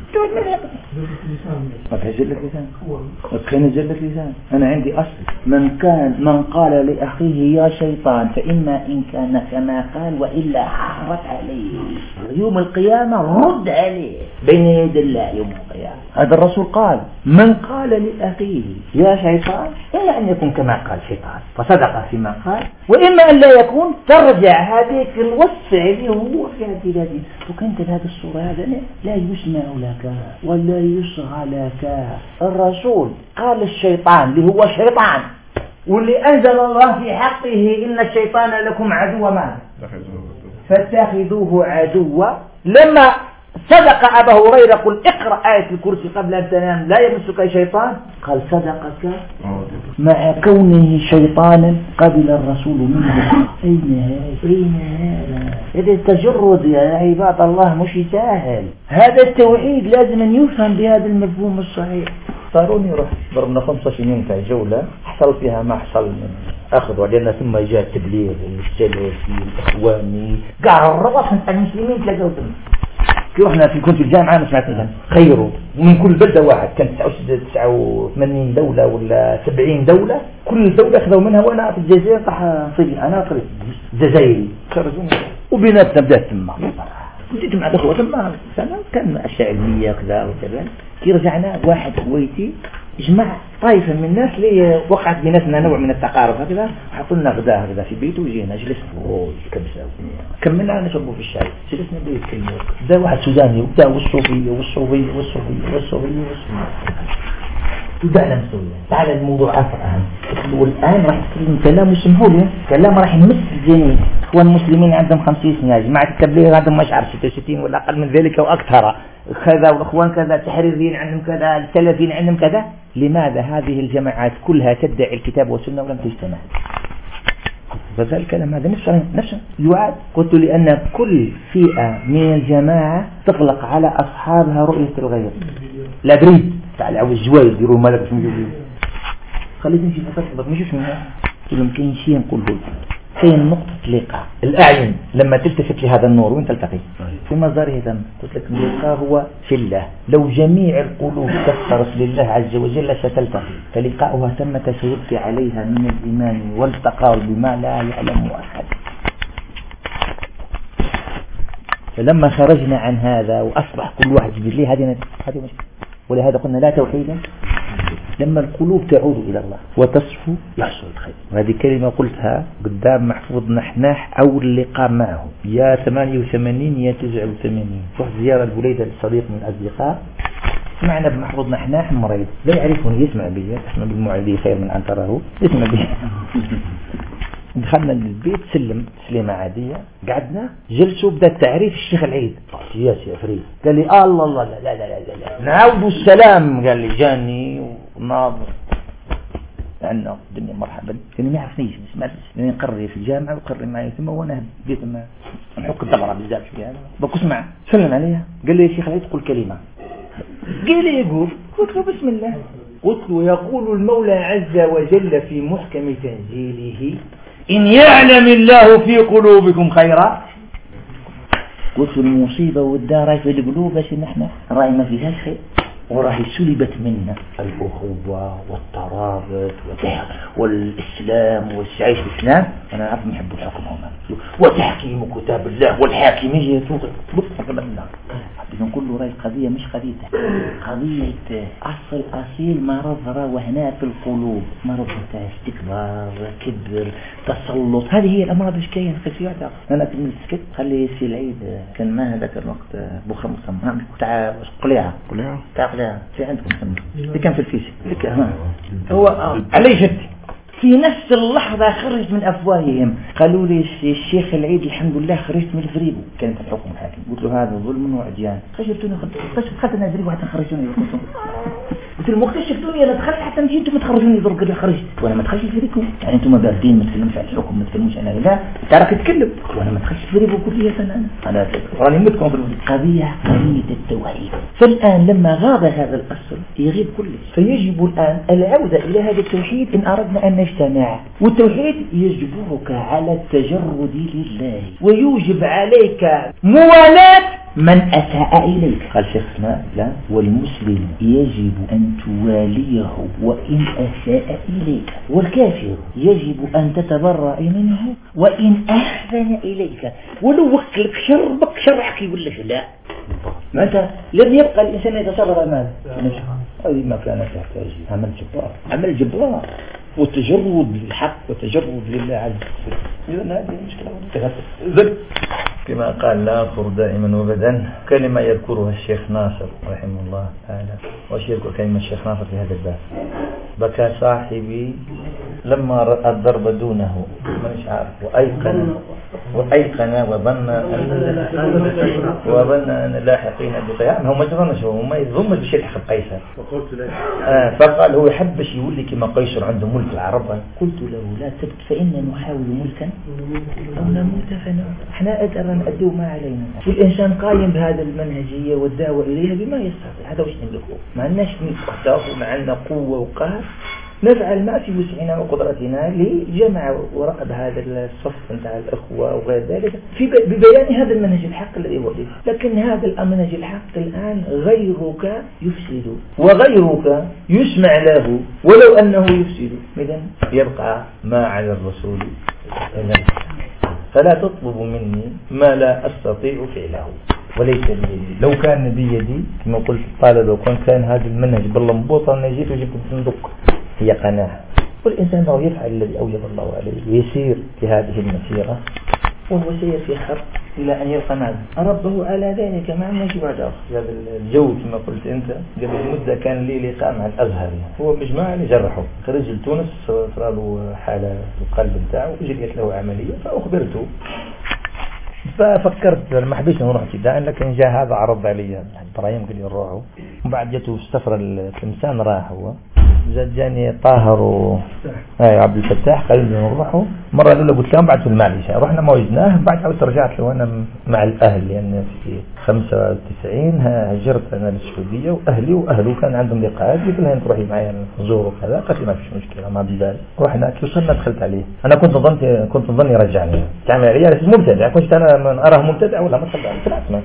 ما كان جلك لسان. كان جلك لسان. أنا عندي أصل من قال لأخيه يا شيطان فإما إن كان كما قال وإلا حرت عليه. يوم القيامة رد عليه بين يدي الله يوم القيامة. هذا الرسول قال من قال لأخيه يا شيطان إما أن يكون كما قال شيطان فصدق فيما قال، وإما أن لا يكون ترجع هذيك الوصف اللي هو في هذه الهدي. وكنت بهذه الصورة هذا لا يسمع لك ولا يصغى لك. الرسول قال الشيطان اللي هو شيطان واللي أنزل الله في حقه إن الشيطان لكم عدو ما فاتخذوه عدوا. لما صدق أبا هريرة قل اقرأ آية الكرسي قبل أن تنام لا يمسك شيطان، قال صدقك مع كونه شيطانا قبل الرسول منه. أين هذا؟ هذا التجرد يا عباد الله مش سهل. هذا التوحيد لازم أن يفهم بهذا المفهوم الصحيح. صاروني روح ضربنا 15 يوم تاع جولة حصل فيها ما حصل من أخذ وعلينا، ثم جاء التبليغ السلفي الإخواني قاع الربط نتاع المسلمين تلاقوا ثم كي رحنا في كنت الجامعة ما سمعت خيروا ومن كل بلدة واحد كان 89 دولة ولا 70 دولة، كل دولة أخذوا منها. وأنا في الجزائر صح صديق أنا قريب جزائري خرجوني وبيناتنا بدأت ثم جيت مع الأخوة ثم سنة كان أشياء علمية كذا وكذا. كي رجعنا واحد كويتي جمع طائفة من الناس اللي وقعت بيناتنا نوع من التقارب هكذا، حطوا لنا غدا هكذا في بيته وجينا جلسنا كبسة كملنا نشربوا في الشاي جلسنا بيتكلموا. دا واحد سوداني وبدا والصوفية والصوفية والصوفية والصوفية وبدأنا نسوي تعال الموضوع آخر أهم. والآن راح يتكلم كلام يسمحوا لي كلام راح يمس الجميع. إخوان المسلمين عندهم 50 سنة، جماعة التبليغ عندهم مش عارف 66 ولا أقل من ذلك وأكثر كذا، والإخوان كذا، التحريريين عندهم كذا، السلفيين عندهم كذا. لماذا هذه الجماعات كلها تدعي الكتاب والسنة ولم تجتمع؟ فذلك الكلام هذا نفسه يعاد. قلت لأن كل فئة من الجماعة تغلق على أصحابها رؤية الغير. لا بريد تعال عاوز جواي يديروا مالك باش نجيبوا خليتني في فترة مش منها كلهم كاين شيء نقوله كاين نقطة لقاء الأعين لما تلتفت لهذا النور وين تلتقي في مصدره ثم. قلت لك اللقاء هو في الله. لو جميع القلوب تفترس لله عز وجل ستلتقي، فلقاؤها ثمة سيبقي عليها من الإيمان والتقارب بما لا يعلم أحد. فلما خرجنا عن هذا وأصبح كل واحد يقول لي هذه مشكلة، ولهذا قلنا لا توحيدا. لما القلوب تعود إلى الله وتصفو يحصل الخير. وهذه كلمة قلتها قدام محفوظ نحناح أو اللقاء معه يا 88 يا 89. رحت زيارة البليدة للصديق من الأصدقاء سمعنا بمحفوظ نحناح مريض لا يعرفني يسمع بي، يسمع بالمعلي خير من أن تراه يسمع بي. دخلنا للبيت سلمة عادية قعدنا جلسوا بدأ التعريف الشيخ العيد سياسي أفريد قال لي الله لا لا لا لا نعود السلام قال لي جاني وناظر لأنه الدنيا مرحبا لأنه ما يعرفنيش لأنه نقرر في الجامعة وقرر معي ثم وأنا بديت ما نحك الدبرة بالذات شوية بقول اسمع سلم عليها قال لي يا شيخ العيد قل كلمة. قال لي يقول قلت له بسم الله. قلت له يقول المولى عز وجل في محكم تنزيله إن يعلم الله في قلوبكم خيرا. قلت المصيبة والدار في القلوب بس نحن رأي ما فيهاش خير وراح سلبت منا الأخوة والترابط والإسلام والسعيش الإسلام. أنا عارف نحب الحكم هنا وتحكيم كتاب الله والحاكمية إذن كله رأي قضية مش قضية أصيل مرض وهنا في القلوب، مرض استكبار كبر تسلط. هذه هي الأمراض الشكاية الخسيئة. أنا أكمل السكت خلي سي العيد كان ما هذاك الوقت بخرم مسمى تاع قليعة في عندكم اللي كان في الفيسي هو علي جدي في نفس اللحظة خرج من أفواههم قالوا لي الشيخ العيد الحمد لله خرجت من الفريبو كانت الحكم الحاكم. قلت له هذا ظلم وعديان. خرجتوني خدنا الفريبو حتى خرجوني. قلت له مكتشفتوني أنا دخلت حتى نجي أنتم تخرجوني ضرب قال لي خرجت وأنا ما دخلش الفريبو يعني أنتم باردين ما تكلمش على الحكم ما تكلمش أنا لا تعرف تتكلم وأنا ما دخلش الفريبو كلية أنا راني متكم في قضية التوحيد. فالآن لما غاب هذا الأصل يغيب كله فيجب الآن العودة إلى هذا التوحيد إن أردنا أن نجتمع. والتوحيد يجبرك على التجرد لله ويوجب عليك موالاة من أساء إليك. قال شيخنا لا، والمسلم يجب أن تواليه وإن أساء إليك، والكافر يجب أن تتبرأ منه وإن أحسن إليك، ولو وكلك شر بك شر عقيب لك لا. معناتها لم يبقى الإنسان يتصرف أمامه. هذه ما كان تحتاج عمل جبار وتجرد للحق وتجرد لله عز وجل. إذن هذه المشكلة. كما قال الآخر دائما وبدا كلمة يذكرها الشيخ ناصر رحمه الله تعالى، وأشيرك كلمة الشيخ ناصر في هذا الباب. بكى صاحبي لما رأى الضرب دونه مش عارف وأيقن وظن أن لاحقين بقيام. هم مجرنش، هم يظن بشيء حق قيصر. فقال هو يحبش يقول لي كما قيصر عنده ملك العرب. قلت له لا تبت فإننا نحاول ملكا أو نموت فنموت. احنا أجرا نأدوا ما علينا. والإنسان قايم بهذا المنهجية والدعوة إليها بما يستطيع. هذا وش نملكه، ما عندناش نقطة وما عندنا قوة وقهر، نفعل ما في وسعنا وقدرتنا لجمع وراء هذا الصف نتاع الأخوة وغير ذلك ببيان هذا المنهج الحق الذي هو فيه. لكن هذا المنهج الحق الآن غيرك يفسد وغيرك يسمع له ولو أنه يفسد. إذن يبقى ما على الرسول. فلا تطلب مني ما لا أستطيع فعله وليس بيدي. لو كان بيدي كما قلت الطالب، لو كان هذا المنهج باللمبوطة أنا جيت وجبت الصندوق. هي قناعة، والإنسان هو يفعل الذي أوجب الله عليه ويسير في هذه المسيرة، وهو سير في خط إلى أن يلقى معه ربه على ذلك. ما عندناش بعد آخر. هذا الجو كما قلت أنت قبل مدة كان لي لقاء مع الأزهر، هو مجمع اللي جرحه، خرج لتونس صار له حالة القلب بتاعه وجريت له عملية، فأخبرته ففكرت ما حبيتش نروح ابتداء، لكن جاء هذا عرض علي إبراهيم قال لي نروحوا، وبعد جاته السفرة التمسان راح هو، جاني طاهر عبد الفتاح قال لي نروحوا. مرة الأولى قلت لهم بعد في المعلشة، رحنا ما وجدناه. بعد عاودت رجعت له أنا مع الأهل، لأن في 95 هجرت أنا للسعودية وأهلي وأهله كان عندهم لقاءات، قلت لها تروحي معي نزور وكذا، قالت لي ما فيش مشكلة ما ببال. رحنا وصلنا دخلت عليه، أنا كنت ظني رجعني تعمل عليا بس مبتدع، كنت أنا من أراه مبتدع ولا ما تخلى ثلاث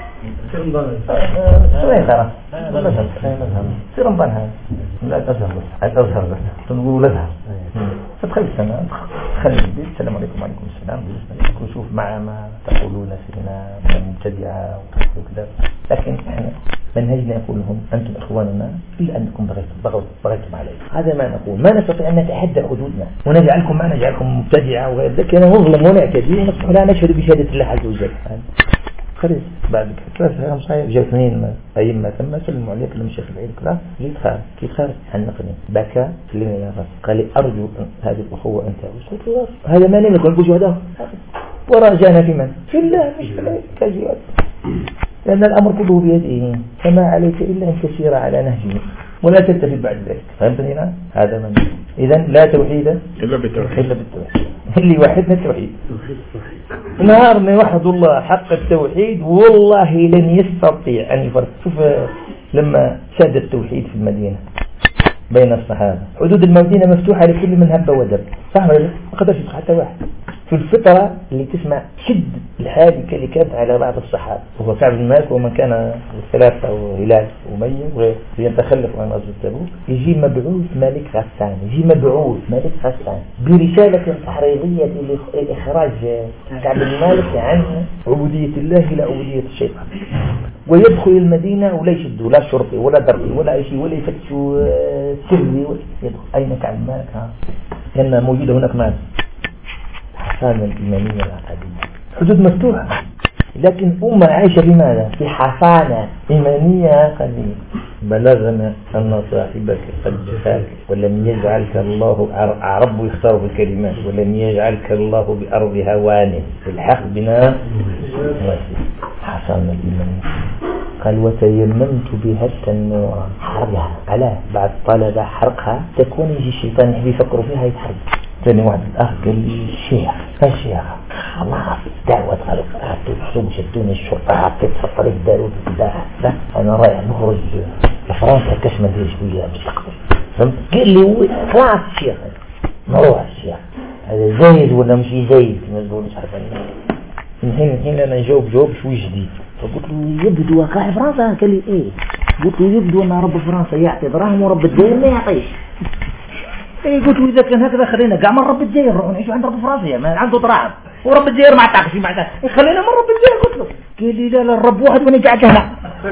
سريخرة سيرمبان هذا لا تظهر بس تنقول لها. فدخلت أنا دخلت البيت، السلام عليكم وعليكم السلام، وشوف مع ما تقولون سيدنا مبتدعة وكذا، لكن احنا منهجنا يقول لهم أنتم إخواننا إلا أنكم بغيتم عليه. هذا ما نقول، ما نستطيع أن نتحدى حدودنا ونجعلكم ما نجعلكم مبتدعة وغير ذلك، نظلم ونعتدي ونصبح لا نشهد بشهادة الله عز وجل. خرج بعد ثلاثة صاير جاء اثنين أيما ثم سلموا عليه كلهم الشيخ العيد كلا جيت خارج كيف خارج حنقني بكى سلمني يا رب قال لي أرجو هذه الأخوة أنت وصلت الله هذا ما نملك ونقول هذا ورجعنا في من في الله مش في كجواد، لأن الأمر كله بيده، فما عليك إلا أن تسير على نهجه ولا تلتفت بعد ذلك. فهمتني الآن؟ هذا من إذن لا توحيد إلا بالتوحيد اللي وحدنا التوحيد. نهار ما يوحد الله حق التوحيد والله لن يستطيع أن يفرق. شوف لما ساد التوحيد في المدينة بين الصحابة، حدود المدينة مفتوحة لكل من هب ودب، صح ولا لا؟ ما قدرش يدخل حتى واحد. في الفترة اللي تسمع شد الحادثة اللي كانت على بعض الصحابة، وهو كعب بن مالك ومن كان الثلاثة وهلال وأمية ويتخلف عن غزوة تبوك، يجي مبعوث ملك غسان برسالة تحريضية لإخراج كعب بن مالك عن عبودية الله إلى عبودية الشيطان، ويدخل المدينة ولا يشدوا لا شرطي ولا دربي ولا أي شيء ولا يفتشوا سري يدخل. أين كعب بن مالك؟ لأن موجودة هناك مال حصانة الإيمانية العقدية، حدود مفتوحة، لكن أمة عايشة بماذا؟ في حصانة إيمانية عقدية. بلغنا أن صاحبك قد جفاك ولم يجعلك الله عرب يختار بالكلمات ولم يجعلك الله بأرض هوان الحق بنا حصانة الإيمانية. قال وتيممت بها التنورة حرقها على بعد طلب حرقها تكون يجي الشيطان يحب يفكروا فيها يتحرق. ثاني واحد الأخ قال لي الشيخ خلاص دعوة خلق تحسب شدوني الشرطة حطيت في الطريق داروا لا أنا رايح نخرج لفرنسا كشمل لي شوية مستقبل. فهمت؟ قال لي خلاص الشيخ نروح الشيخ هذا زايد ولا مش زايد ما نقول مش عارف من حين أنا نجاوب جواب شوي جديد فقلت له يبدو واقع فرنسا. قال لي ايه؟ قلت له يبدو ان رب فرنسا يعطي دراهم ورب الجزائر ما يعطيش. قلت له اذا كان هكذا خلينا كاع من رب الجزائر نروح نعيشوا عند رب فرنسا، ما عنده دراهم ورب الجزائر ما عطاكش معناتها خلينا من رب الجزائر. قلت له قال لي لا الرب واحد وانا قاعد هنا.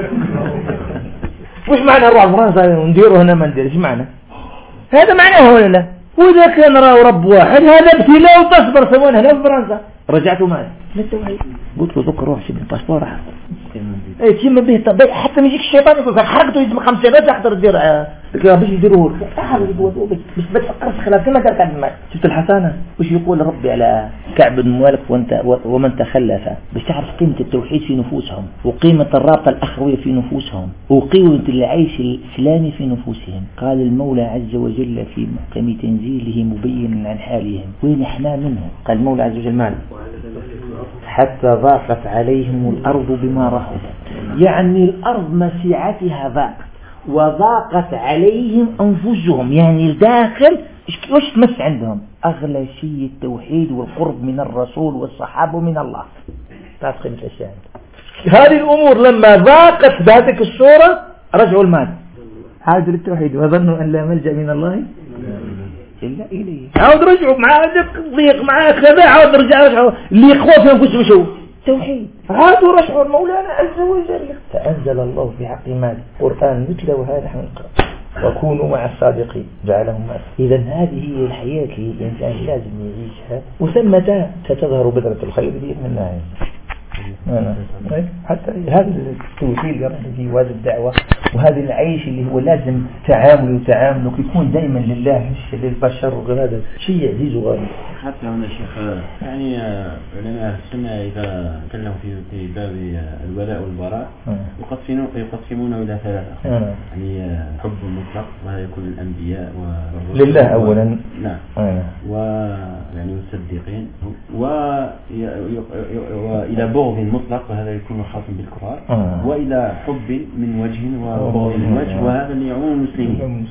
وش معنى نروح فرنسا ونديروا هنا ما نديرش؟ معنى هذا معناه ولا لا؟ واذا كان راهو رب واحد هذا ابتلاء وتصبر سوينا هنا في فرنسا. رجعته معي للتوحيد. قلت له ذكر روح شد الباسبور اي تيم به حتى ما يجيك الشيطان يقول لك حركته يجي 5 سنوات يقدر يدير باش يديروه مش بتفكرش خلاص كما قال كعب المال. شفت الحسنه وش يقول ربي على كعب بن مالك ومن تخلف باش تعرف قيمه التوحيد في نفوسهم وقيمه الرابطه الاخويه في نفوسهم وقيمه العيش الاسلامي في نفوسهم. قال المولى عز وجل في محكم تنزيله مبينا عن حالهم وين احنا منه. قال المولى عز وجل مال حتى ضاقت عليهم الارض بما رحبت، يعني الارض مساعتها ضاقت وضاقت عليهم أنفسهم، يعني الداخل وش تمس عندهم؟ أغلى شيء التوحيد والقرب من الرسول والصحابة ومن الله. تعرف قيمة الأشياء هذه الأمور لما ضاقت بهذه الصورة رجعوا المال عادوا للتوحيد وظنوا أن لا ملجأ من الله إلا إليه. عاود رجعوا مع ضيق مع كذا عاود رجعوا اللي يخوف ينفسهم شو توحيد عادوا رجعوا المولانا عز وجل. فأنزل الله في حق مال قرآن مثله وهذا نحن نقرأ وكونوا مع الصادقين جعلهم معه. إذا هذه هي الحياة اللي الإنسان لازم يعيشها وثمة ستظهر بذرة الخير بإذن الله. حتى هذا التوحيد اللي رحنا فيه وهذا الدعوة وهذا العيش اللي هو لازم تعامل وتعامل ويكون دائما لله مش للبشر وغير هذا شيء عزيز وغالي. حتى هنا شيخ يعني علماء السنة إذا تكلموا في باب الولاء والبراء يقسمونه إلى 3 يعني حب مطلق وهذا يكون الأنبياء لله أولا نعم ويعني الصديقين وإلى بغض مطلق وهذا يكون خاص بالكفار وإلى حب من وجه وبغض من وجه وهذا اللي يعم المسلمين.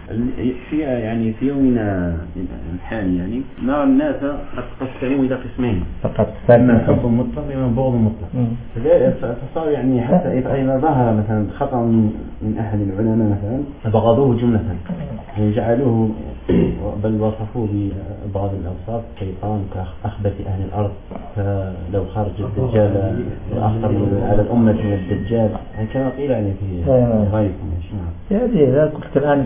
في يومنا الحالي يعني نرى الناس قد قسموا إلى قسمين فقط إما حب مطلق وإما بغض مطلق. فصار يعني حتى إذا ظهر مثلا خطأ من أحد العلماء مثلا بغضوه جملة يعني جعلوه بل وصفوه ببعض الأوصاف شيطان كأخبث أهل الأرض فلو خرج الدجال أخطر على الأمة من الدجال كما قيل يعني في غيركم. هذه إذا قلت الآن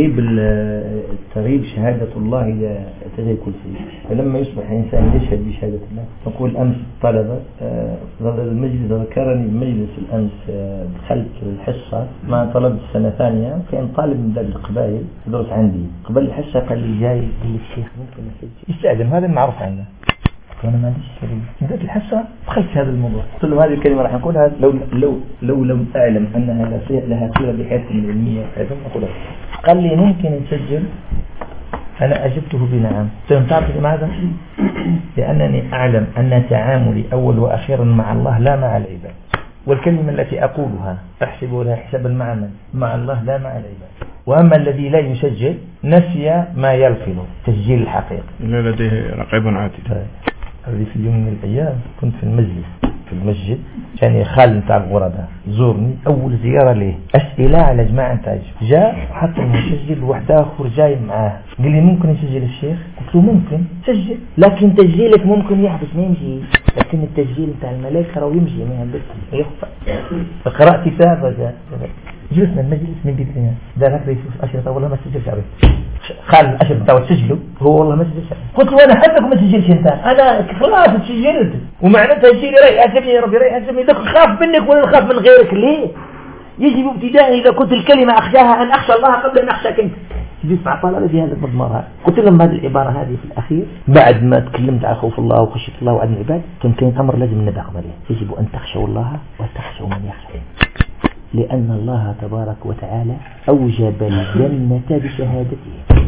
تغيب شهادة الله إلى تغيب كل شيء. فلما يصبح إنسان يشهد بشهادة الله نقول أمس طلبة المجلس ذكرني بمجلس الأمس دخلت الحصة مع طلبة السنة الثانية كان طالب من ذلك القبائل يدرس عندي قبل الحصة قال لي جاي قال لي الشيخ ممكن يستأذن هذا المعروف عنه. أنا ما عنديش شيء بدأت الحصة دخلت هذا الموضوع قلت له هذه الكلمة راح نقولها لو لم أعلم أنها لها صلة بحياتي العلمية أقولها. قال لي ممكن نسجل. أنا أجبته بنعم. تعرف لماذا؟ لأنني أعلم أن تعاملي أول وأخيرا مع الله لا مع العباد والكلمة التي أقولها أحسب لها حساب المعنى مع الله لا مع العباد. وأما الذي لا يسجل نسي ما يلقن تسجيل الحقيقة لا لديه رقيب عاتد. هذه في يوم من الأيام كنت في المسجد كان خال نتاع الغرباء زورني أول زيارة ليه أسئلة على جماعة نتاعج جاء حط المسجل واحد آخر جاي معاه قال لي ممكن يسجل الشيخ؟ قلت له ممكن سجل لكن تسجيلك ممكن يحبس ما يمشي لكن التسجيل نتاع الملائكة راه يمشي ما يهبط يخفى. فقرأت كتاب جلسنا المجلس من بيتنا ده هكذا يشوف أشرطة والله ما سجلش عليه خال الأشرطة وتسجله هو والله ما سجلش عليه. قلت له أنا حتى ما سجلش أنت أنا خلاص سجلت ومعنى تسجيلي رايح يحسبني يا ربي رايح يحسبني لك خاف منك ولا خاف من غيرك ليه؟ يجب ابتداء إذا كنت الكلمة أخشاها أن أخشى الله قبل أن أخشاك أنت. جلست مع طلبة في هذا المضمار هذا قلت لهم هذه العبارة هذه في الأخير بعد ما تكلمت على خوف الله وخشية الله وعدم العباد كان أمر لازم نبدأ عليه. يجب أن تخشوا الله وتخشوا من يخشى لأن الله تبارك وتعالى أوجب الجنة بشهادته.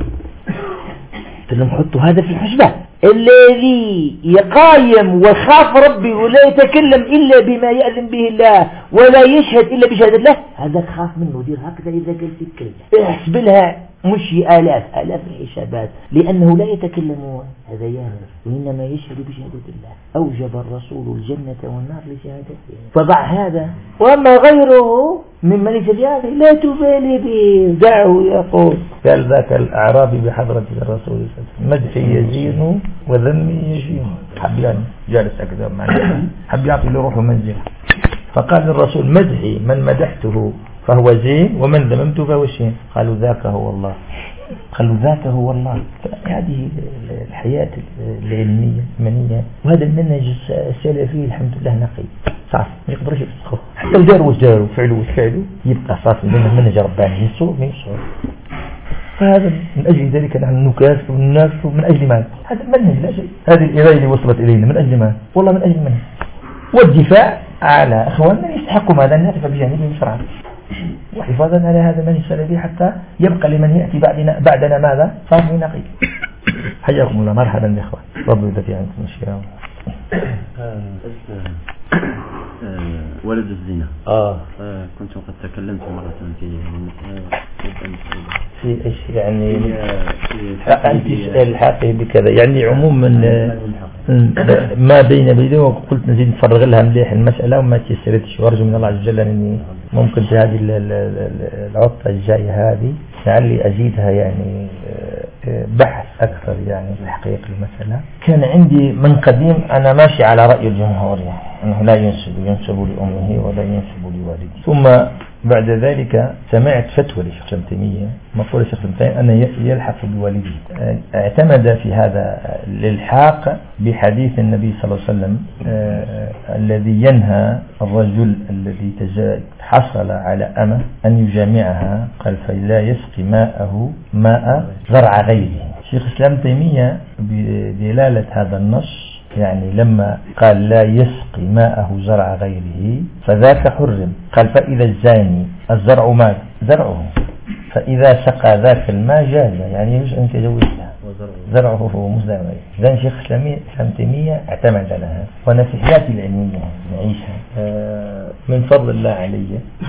نحط هذا في الحسبة. الذي يقايم وخاف ربي ولا يتكلم إلا بما يأذن به الله ولا يشهد إلا بشهادة الله هذا خاف منه دير هكذا إذا قلت الكلمة احسب لها مش آلاف الحسابات، لأنه لا يتكلمون هذيان وإنما يشهد بشهادة الله. أوجب الرسول الجنة والنار لشهادته، فضع هذا. وأما غيره ممن ليس بهذا لا تبالي به، دعه يقول. قال ذاك الأعرابي بحضرة الرسول صلى الله عليه وسلم مدحي يزين وذمي يشين. حب يعني جالس أكثر معنا، حب يعطي له روحه منزل، فقال الرسول مدحي من مدحته فهو زين ومن ذممته فهو شين. قالوا ذاك هو الله، قالوا ذاك هو الله. هذه الحياة العلمية الإيمانية، وهذا المنهج السلفي الحمد لله نقي صافي، ما يقدرش يفسخه. حتى جاروا فعلوا يبقى صافي لأنه منهج رباني يسوء ما يسوء. فهذا من أجل ذلك نحن نكافئ الناس من أجل ما هذا المنهج، لا شيء. هذه الإراءة اللي وصلت إلينا من أجل ما، والله من أجل المنهج والدفاع على أخواننا يستحقوا ماذا نعرف بجانبهم شرعا، وحفاظا على هذا المنهج السلفي حتى يبقى لمن يأتي بعدنا ماذا صافي نقي. حياكم الله، مرحبا يا إخوان. تفضلوا إذا في عندكم أشياء. ولد الزنا. كنت قد تكلمت مرة في المسألة في إيش يعني أنت الحاقه بكذا يعني عموما ما بين بينه، وقلت نزيد نفرغ لها مليح المسألة وما تيسرتش، وأرجو من الله عز وجل أني ممكن في هذه العطلة الجاية هذه لعلي أزيدها يعني بحث أكثر يعني تحقيق المسألة. كان عندي من قديم أنا ماشي على رأي الجمهور يعني أنه لا ينسب لأمه ولا ينسب لوالده. ثم بعد ذلك سمعت فتوى لشيخ ابن تيمية، مقولة شيخ ابن تيمية أن يلحق بوالده. اعتمد في هذا الإلحاق بحديث النبي صلى الله عليه وسلم الذي ينهى الرجل الذي حصل على أمة أن يجامعها، قال فلا يسقي ماء زرع غيره. شيخ الإسلام تيمية بدلالة هذا النص يعني لما قال لا يسقي ماءه زرع غيره فذاك حرم، قال فإذا الزاني الزرع ماء زرعه، فإذا سقى ذاك الماء جاز، يعني يجوز أن يتجوزها زرعه هو مزرع غيره. إذن شيخ الإسلام تيمية اعتمد على هذا، وأنا في حياتي العلمية نعيشها من فضل الله علي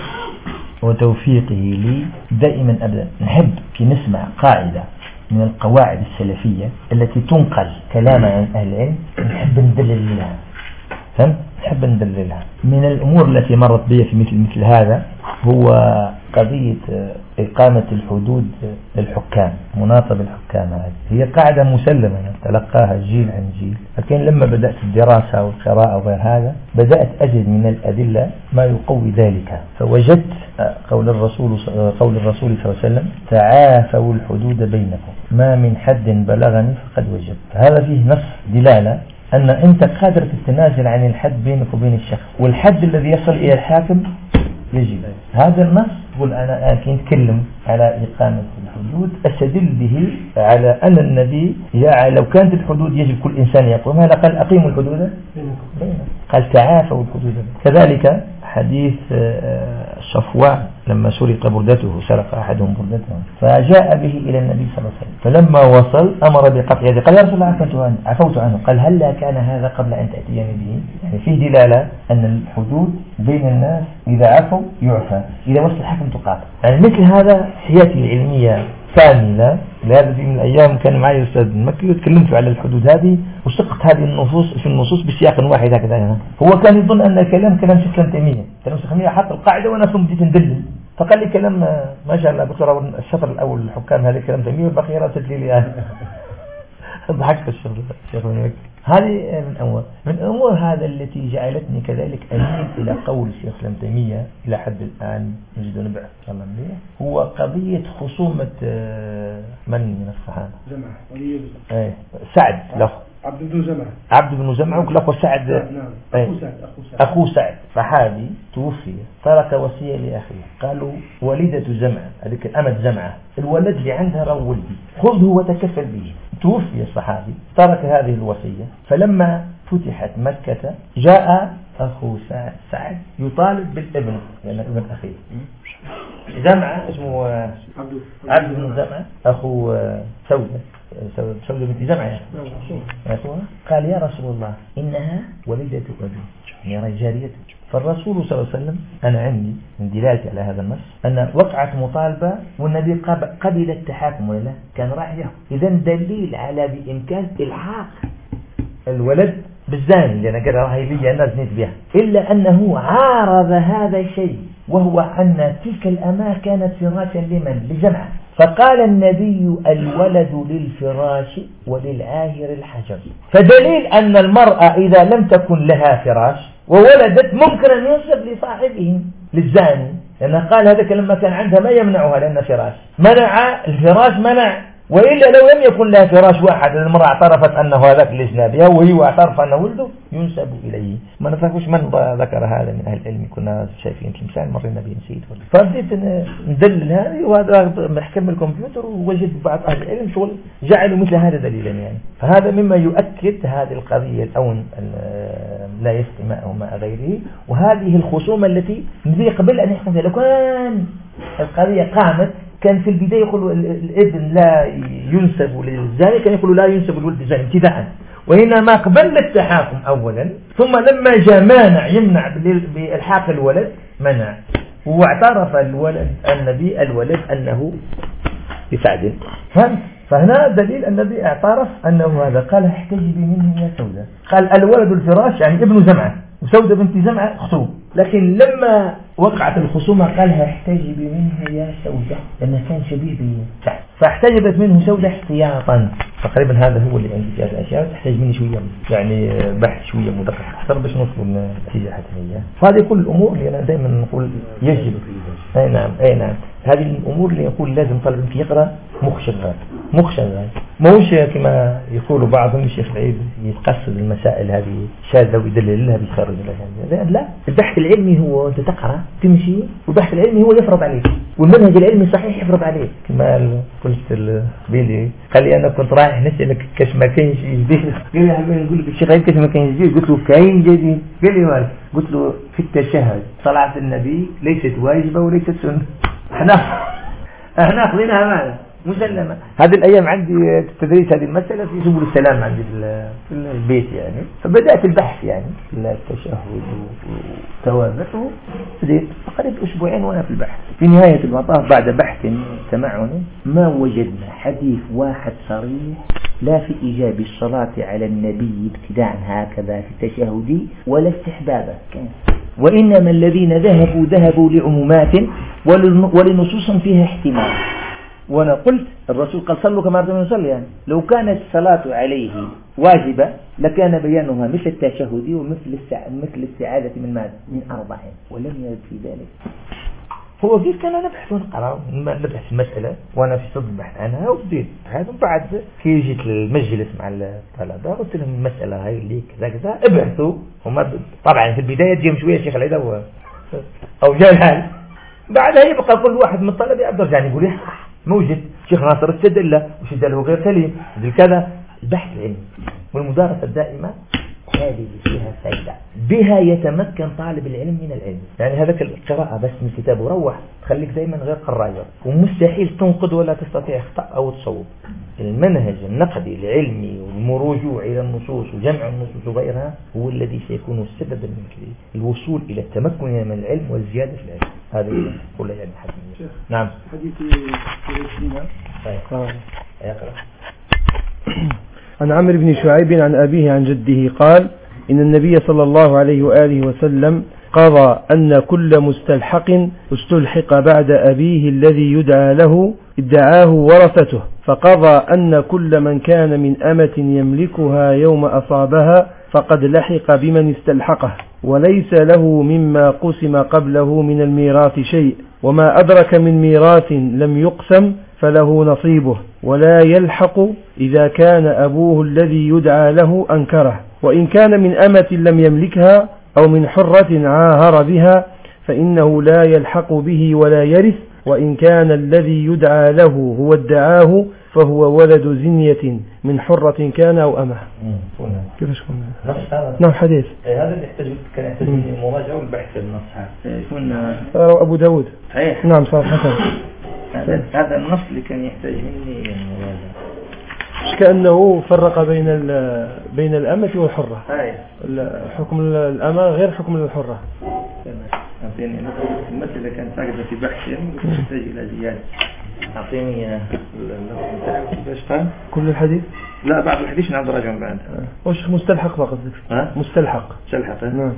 وتوفيقه لي دائما أبدا نحب في نسمع قاعدة من القواعد السلفية التي تنقل كلاما عن أهل العلم، نحب ندلل لها، فهمت؟ نحب ندللها. من الأمور التي مرت بي في مثل هذا هو قضية إقامة الحدود للحكام، مناطب الحكام. هذه هي قاعدة مسلمة تلقاها جيل عن جيل، لكن لما بدأت الدراسة والقراءة وغير هذا بدأت أجد من الأدلة ما يقوي ذلك، فوجدت قول الرسول صلى الله عليه وسلم تعافوا الحدود بينكم ما من حد بلغني فقد وجبت. هذا فيه نص دلالة أن أنت قادر تتنازل عن الحد بينك وبين الشخص، والحد الذي يصل إلى الحاكم يجب. هذا النص يقول أنا نتكلم على إقامة الحدود أستدل به على أن النبي لو كانت الحدود يجب كل إنسان يقومها لقال أقيموا الحدود بينكم، قال تعافوا الحدود. كذلك حديث صفوان لما سرق بردته، سرق أحدهم بردته فجاء به إلى النبي صلى الله عليه وسلم، فلما وصل أمر بقطع يده، قال يا رسول الله عفوت عنه، قال هل كان هذا قبل أن تأتيني به؟ يعني فيه دلالة أن الحدود بين الناس إذا عفوا يعفى، إذا وصل الحكم تقاطع. يعني مثل هذا حياتي العلمية كاملة. لهذا في من الأيام كان معي أستاذ مكي وتكلمت على الحدود هذه وسقط هذه النصوص بسياق واحد هكذا. هو كان يظن أن الكلام كلام شيخ ابن تيمية، كلام شيخ ابن تيمية حط القاعدة وأنا ثم بديت ندلل، فقال لي كلام ما شاء الله بكرة الشطر الأول الحكام هذا كلام تيمية والبقية رأست لي الآن. ضحكت الشيخ ابن مكي. هذه من أمور هذا التي جعلتني كذلك أميل إلى قول الشيخ ابن تيمية إلى حد الآن نجد نبع صلى الله عليه، هو قضية خصومة من الصحابة سعد له عبد بن زمعة وكلاكو سعد أخو سعد صحابي توفي ترك وصية لأخيه، قالوا والدة زمعة هذيك أمة زمعة الولد اللي عندها رو ولدي خذه وتكفل به. توفي الصحابي ترك هذه الوصية، فلما فتحت مكة جاء أخو سعد يطالب بالابن لأن ابن أخيه زمعة اسمه عبد بن زمعة أخو سودة بنت زمعة قال يا رسول الله إنها ولدة أبي يعني جارية فالرسول صلى الله عليه وسلم أنا عندي من دلالتي على هذا النص أن وقعت مطالبة والنبي قبل التحاكم ولا لا كان راح له. إذا دليل على بإمكان إلحاق الولد بالزاني لأن قال راح يبيع الناس زنيت بها، إلا أنه عارض هذا الشيء وهو أن تلك الأماء كانت فراشا لمن؟ لجمعة. فقال النبي الولد للفراش وللعاهر الحجر. فدليل أن المرأة إذا لم تكن لها فراش وولدت ممكن أن ينسب لصاحبه للزاني، لأن قال هذا لما كان عندها ما يمنعها لأن فراش منع الفراش منع. وإلا لو لم يكن لها فراش واحد المرأة اعترفت أنه هذاك لجنابها وهي اعترف أنه ولده ينسب إليه. ما نفهمش من ذكر هذا من أهل العلم، كنا شايفين تمثال مرينا به نسيت فبديت ندلل هذه وهذا محكم الكمبيوتر ووجد بعض أهل العلم شغل جعلوا مثل هذا دليلا يعني. فهذا مما يؤكد هذه القضية الأون لا يسقي ماءه ماء غيره، وهذه الخصومة التي نبي قبل أن يحكم فيها. لو كان القضية قامت كان في البداية يقولوا الابن لا ينسب للزاني، كان يقولوا لا ينسب الولد للزاني ابتداء، وإنما قبل التحاكم أولا، ثم لما جاء مانع يمنع بإلحاق الولد منع، واعترف النبي الولد أنه بسعد. فهنا دليل النبي اعترف أنه هذا. قال احتجبي منه يا سودة. قال الولد الفراش يعني ابن زمعة، وسودة بنت زمعة أخته، لكن لما وقعت الخصومة قالها احتجبي منه يا سودة لأنه كان شبيه به، فاحتجبت منه سودة احتياطا. تقريبا هذا هو اللي عندي في هذه الأشياء، تحتاج مني شوية يعني بحث شوية مدقق أكثر باش نوصل لنتيجة حتمية. فهذه كل الأمور اللي أنا دائما نقول يجب. أي نعم أي نعم، هذه الأمور اللي يقول لازم طالب يقرأ مخشغل موش كما يقول بعضهم الشيخ العيد يتقصد المسائل هذه شاذة ويدلل لها بيخرج لها. لا، البحث العلمي هو أنت تقرأ تمشي، والبحث العلمي هو يفرض عليك، والمنهج العلمي صحيح يفرض عليك. كما قلت بيلي قال لي أنا كنت رايح نسألك كاش ما كاينش جديد، قال لي حبيبي نقول لك الشيخ عيد كاش ما كاينش جديد، قلت له كاين جديد. قال لي مالك؟ قلت له في التشهد صلاة النبي ليست واجبة وليست سنة، احنا اخذينها معنا مسلمة. هذه الأيام عندي تدريس هذه المسألة في سبل السلام عندي في البيت يعني، فبدأت البحث يعني في التشهد وثوابته، بدأت تقريبا أسبوعين وأنا في البحث. في نهاية المطاف بعد بحث تمعني ما وجدنا حديث واحد صريح لا في إيجاب الصلاة على النبي ابتداء هكذا في التشهد ولا استحبابه، وإنما الذين ذهبوا لعمومات ولنصوص فيها احتمال. وانا قلت الرسول قال صلوا كما رأيتم نصلي، يعني لو كانت الصلاة عليه واجبة لكان بيانها مثل التشهد ومثل الاستعاذة من 4، ولم يرد في ذلك. هو كيف كان نبحث ونقرأ نبحث المسألة وانا في صدد البحث عنها، وبديت هذا. بعد كي جيت للمجلس مع الطلبة قلت لهم المسألة هاي اللي كذا كذا ابحثوا. هما طبعا في البداية تجيهم شوية الشيخ العيد او جاء الحال، بعدها يبقى كل واحد من الطلبة يقدر يعني يقول موجد شيخ ناصر استدل وشدله غير سليم كذا. البحث العلمي والمدارسة الدائمة هذه فيها فائدة، بها يتمكن طالب العلم من العلم. يعني هذاك القراءة بس من كتاب وروح تخليك دائما غير قراء، ومستحيل تنقد ولا تستطيع اخطاء او تصوب. المنهج النقدي العلمي والرجوع الى النصوص وجمع النصوص وغيرها هو الذي سيكون سببا من الوصول الى التمكن من العلم والزيادة في العلم. هذه كلها يعني حتمية. نعم. حديث عن عمرو بن شعيب عن أبيه عن جده قال إن النبي صلى الله عليه وآله وسلم قضى أن كل مستلحق استلحق بعد أبيه الذي يدعى له ادعاه ورثته، فقضى أن كل من كان من أمة يملكها يوم أصابها فقد لحق بمن استلحقه، وليس له مما قسم قبله من الميراث شيء، وما أدرك من ميراث لم يقسم فله نصيبه، ولا يلحق إذا كان أبوه الذي يدعى له أنكره، وإن كان من أمة لم يملكها أو من حرة عاهر بها فإنه لا يلحق به ولا يرث، وإن كان الذي يدعى له هو ادعاه فهو ولد زنية من حرة كان أو أمه. كيفاش قلنا؟ نعم حديث هذا اللي كان يحتاج مني المراجعة والبحث النص. كنا أبو داود. صحيح. نعم صحيح حسن. هذا النص اللي كان يحتاج مني المراجعة. كأنه فرق بين الأمة والحرة. حكم الأمة غير حكم الحرة. المسألة كانت ساقطة في بحث تحتاج إلى زيادة. أعطيني كل الحديث؟ لا بعض الحديث نعم راجع بعد. وش مستلحق فقط؟ مستلحق. نعم.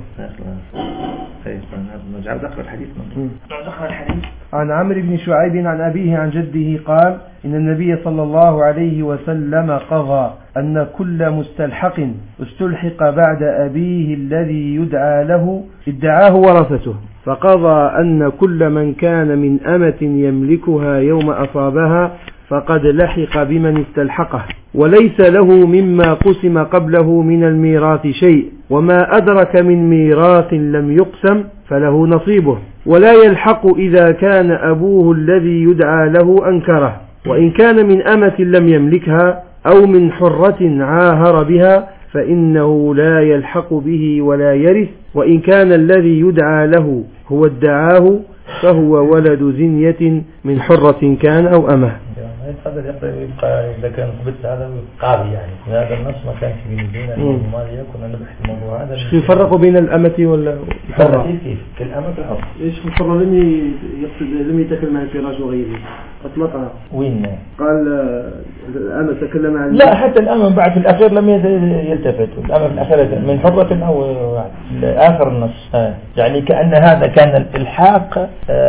طيب نرجع نقرأ الحديث. نقرأ الحديث. عن عمرو بن شعيب عن أبيه عن جده قال: إن النبي صلى الله عليه وسلم قضى أن كل مستلحق استلحق بعد أبيه الذي يدعى له ادعاه ورثته، فقضى أن كل من كان من أمة يملكها يوم أصابها فقد لحق بمن استلحقه، وليس له مما قسم قبله من الميراث شيء، وما أدرك من ميراث لم يقسم فله نصيبه، ولا يلحق إذا كان أبوه الذي يدعى له أنكره، وإن كان من أمة لم يملكها أو من حرة عاهر بها فإنه لا يلحق به ولا يرث، وإن كان الذي يدعى له هو ادعاه فهو ولد زنية من حرة كان أو أمه. هذا يبقى إذا كان قبلت هذا قاضي يعني هذا النص ما كانش في الدين الماضية كنا نبحث الموضوع هذا. شو يفرقوا بين الأمة والحرة؟ كيف كالأمة والحرة؟ إيش الحرة لم يتكلم عن فراش وغيره أطلقها. وين؟ قال الأمة تكلم عن. لا حتى الأمة بعد في الأخير لم يلتفت. الأمة في الأخير من حرة أو آخر النص يعني كأن هذا كان الإلحاق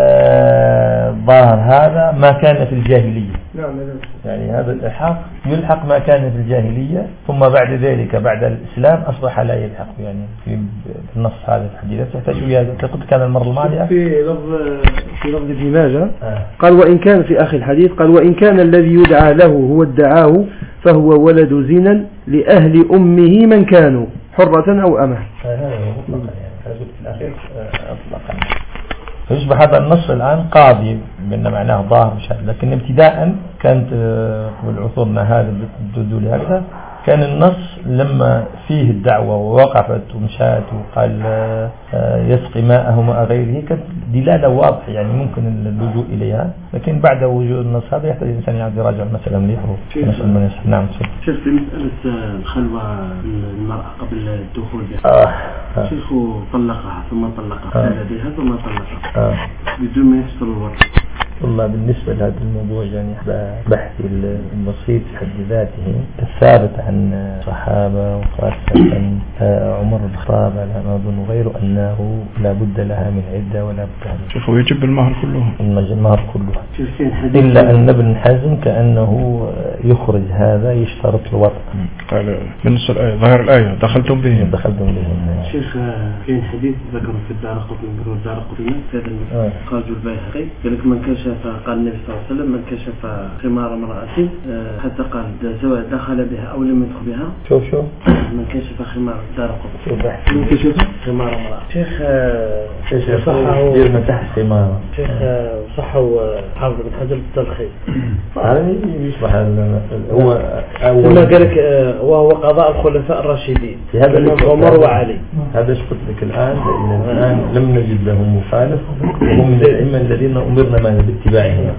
ظاهر هذا ما كان في الجاهلية. يعني هذا الإلحاق يلحق ما كان في الجاهلية ثم بعد ذلك بعد الإسلام أصبح لا يلحق يعني في النص هذا الحديث تحتاج إلى قلت كان المرة الماضية في لفظ ابن ماجه قال وإن كان في آخر الحديث قال وإن كان الذي يدعى له هو ادعاه فهو ولد زنا لأهل أمه من كانوا حرة أو أمه. هذا هو مطلقا يعني في الأخير أطلقا فيصبح هذا النص الآن قاضي بأن معناه ظاهر مش هذا، لكن ابتداء كانت قبل عصورنا هذا بالدول هذا كان النص لما فيه الدعوة ووقفت ومشات وقال يسقي ماءه ماء غيره كانت دلالة واضحة يعني ممكن اللجوء إليها، لكن بعد وجود النص هذا يحتاج الإنسان يعني يراجع المسألة مليح ونسأل من يسأل. نعم شيخ في مسألة الخلوة المرأة قبل الدخول بها شيخ طلقها ثم طلقها بها ثم طلقها بدون ما يفصل الوقت. والله بالنسبة لهذا الموضوع يعني بحث البسيط في حد ذاته الثابت عن صحابة وخاصة عمر بن الخطاب على ما أظن غيره أنه لا بد لها من عدة ولا بد لها شوف ويجب المهر كله إلا أن ابن حزم كأنه يخرج هذا يشترط الوطء. قال بالنسبة الآية ظاهر الآية دخلتم بهم شيخ في حديث ذكر في الدارقطني هذا قال البيهقي قال لك من كشف قال النبي صلى الله عليه وسلم من كشف خمار امرأته حتى قال سواء دخل بها أو لم يدخل بها. شوف من كشف خمار الدارقطني من كشف خمار امرأة شيخ صحه يرمى تحت خمار شيخ صحه حافظ بن حجر التلخيص هذا يشبه هو ثم قال لك وهو قضاء الخلفاء الراشدين عمر وعلي. هذا ايش قلت لك الآن لأن الآن لم نجد لهم مخالف وهم من الأئمة الذين أمرنا باتباعهم.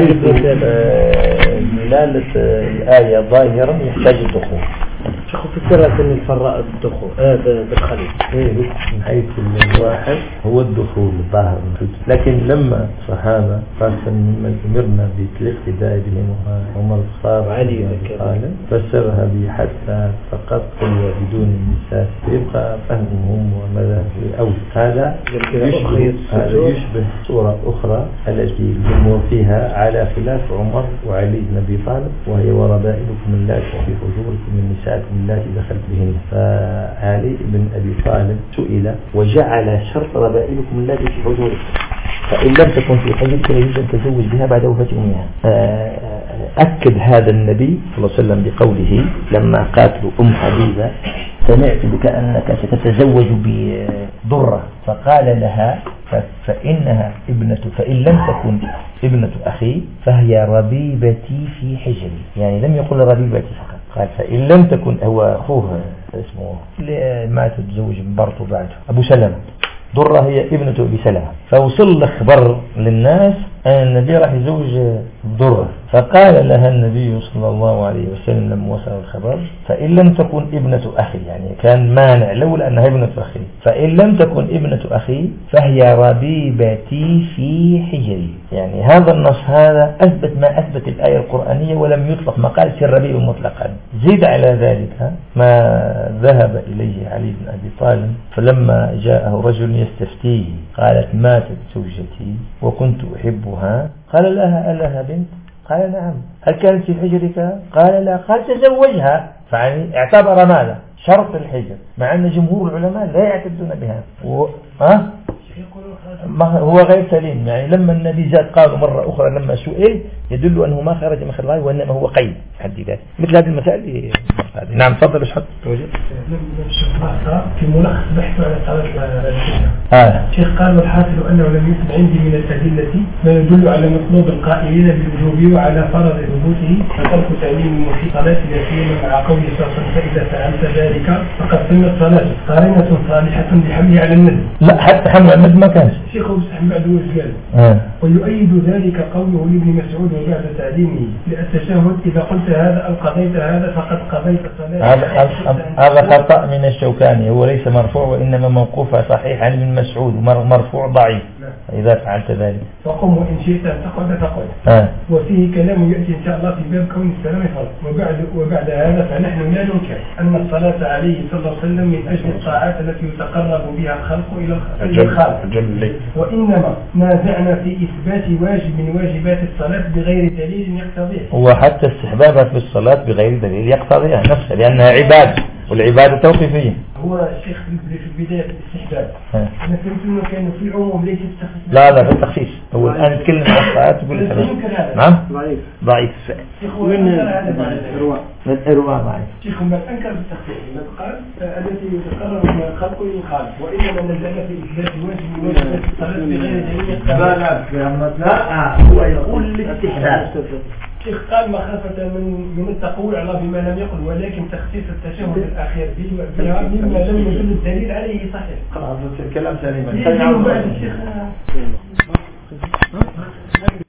دلالة الآية ظاهرا يحتاج الدخول. شيخ في الثلاثة من الفراء بالدخول بالخليل من حيث الواحد هو الدخول الظاهر، لكن لما صحابة خاصة من أمرنا بالاقتداء بهم عمر الخطاب وعلي فسرها بحتى فقط هو بدون النساء يبقى فهمهم ومذهب الأول. هذا يشبه صورة أخرى التي الجمهور فيها على خلاف عمر وعلي بن أبي طالب وهي وربائلكم اللاتي في حجوركم من نسائكم اللاتي دخلت بهن. فعلي بن أبي طالب سئل وجعل شرط ربائلكم اللاتي في حجوركم فإن لم تكن في حجرك يجوز أن تزوج بها بعد وفاة أمها. أكد هذا النبي صلى الله عليه وسلم بقوله لما قاتلوا حبيبة سمعت بكأنك ستتزوج بضرة فقال لها فإنها فإن لم تكن ابنة أخي فهي ربيبتي في حجري، يعني لم يقل ربيبتي فقط قال فإن لم تكن هو أخوه اسمه ما تتزوج ببرطو بعده أبو سلمة ضرة هي ابنة أبي سلمة. فوصل الخبر للناس أن النبي راح يزوج ضرة. فقال لها النبي صلى الله عليه وسلم لما وصل الخبر: فإن لم تكن ابنة أخي، يعني كان مانع لولا أنها ابنة أخي، فإن لم تكن ابنة أخي فهي ربيبتي في حجري. يعني هذا النص هذا أثبت ما أثبت الآية القرآنية، ولم يطلق، ما قالش الربيب مطلقا. زيد على ذلك ما ذهب إليه علي بن أبي طالب، فلما جاءه رجل يستفتيه قالت: ماتت زوجتي وكنت أحبها. قال لها: ألها بنت؟ قال: نعم. هل كانت في حجرك؟ قال: لا. قال: تزوجها. فعني اعتبر ماذا؟ شرط الحجر، مع أن جمهور العلماء لا يعتدون بها. هو غير سليم. يعني لما النبي زاد قالوا مرة أخرى لما سئل يدل أنه ما خرج من خلال، وإنما هو قيد حد ذلك. مثل هذه المسائل. نعم تفضل. ايش حط في ملخص بحث على صلاة الشيخ قال: والحاصل أنه لم يكن عندي من الأدلة ما يدل على مطلوب القائلين بالوجوب وعلى فرض ثبوته، فترك تعليم في صلاة لا مع قول صلى الله عليه وسلم: فإذا فعلت ذلك فقد تمت صلاته. قارنة صالحة لحمله على الندب. لا، حتى حمل الندب ما كانش. الشيخ مسلم بعد وجل. ويؤيد ذلك قوله لابن مسعود وبعد تعليمه: للتشهد إذا قلت هذا أو قضيت هذا فقد قضيت صلاة. هذا خطأ من الشوكاني، هو ليس مرفوع وإنما موقوف صحيح عن ابن مسعود، مرفوع ضعيف. إذا فعلت ذلك فقم وإن شئت أن تقعد تقعد. وفيه كلام يأتي إن شاء الله في باب كون السلام فرض. وبعد هذا فنحن لا ننكر أن الصلاة عليه صلى الله عليه وسلم من أجل الطاعات التي يتقرب بها الخلق إلى الخالق، وإنما نازعنا في إثبات واجب من واجبات الصلاة بغير دليل يقتضيه. وحتى استحبابها في الصلاة بغير دليل يقتضيها نفسها، لأنها عبادة، والعبادة توقيفية. هو الشيخ في بداية الاستحباب أنا فهمت أنه كان في العموم ليس التخصيص. لا في التخصيص. هو الآن يتكلم عن الصلاة يقول نعم ضعيف. من الإرواء ضعيف. شيخ ما أنكر بالتخصيص، قال التي يتقرب من الخلق إلى الخالق، وإنما نزل في إثبات واجب من واجبات الصلاة بغير دليل. لا هو يقول الاستحباب. الشيخ قال مخافة من التقوي على بما لم يقل، ولكن تخصيص التشهد الأخير بها مما لم يدل الدليل عليه صحيح. خلاص الكلام سليم.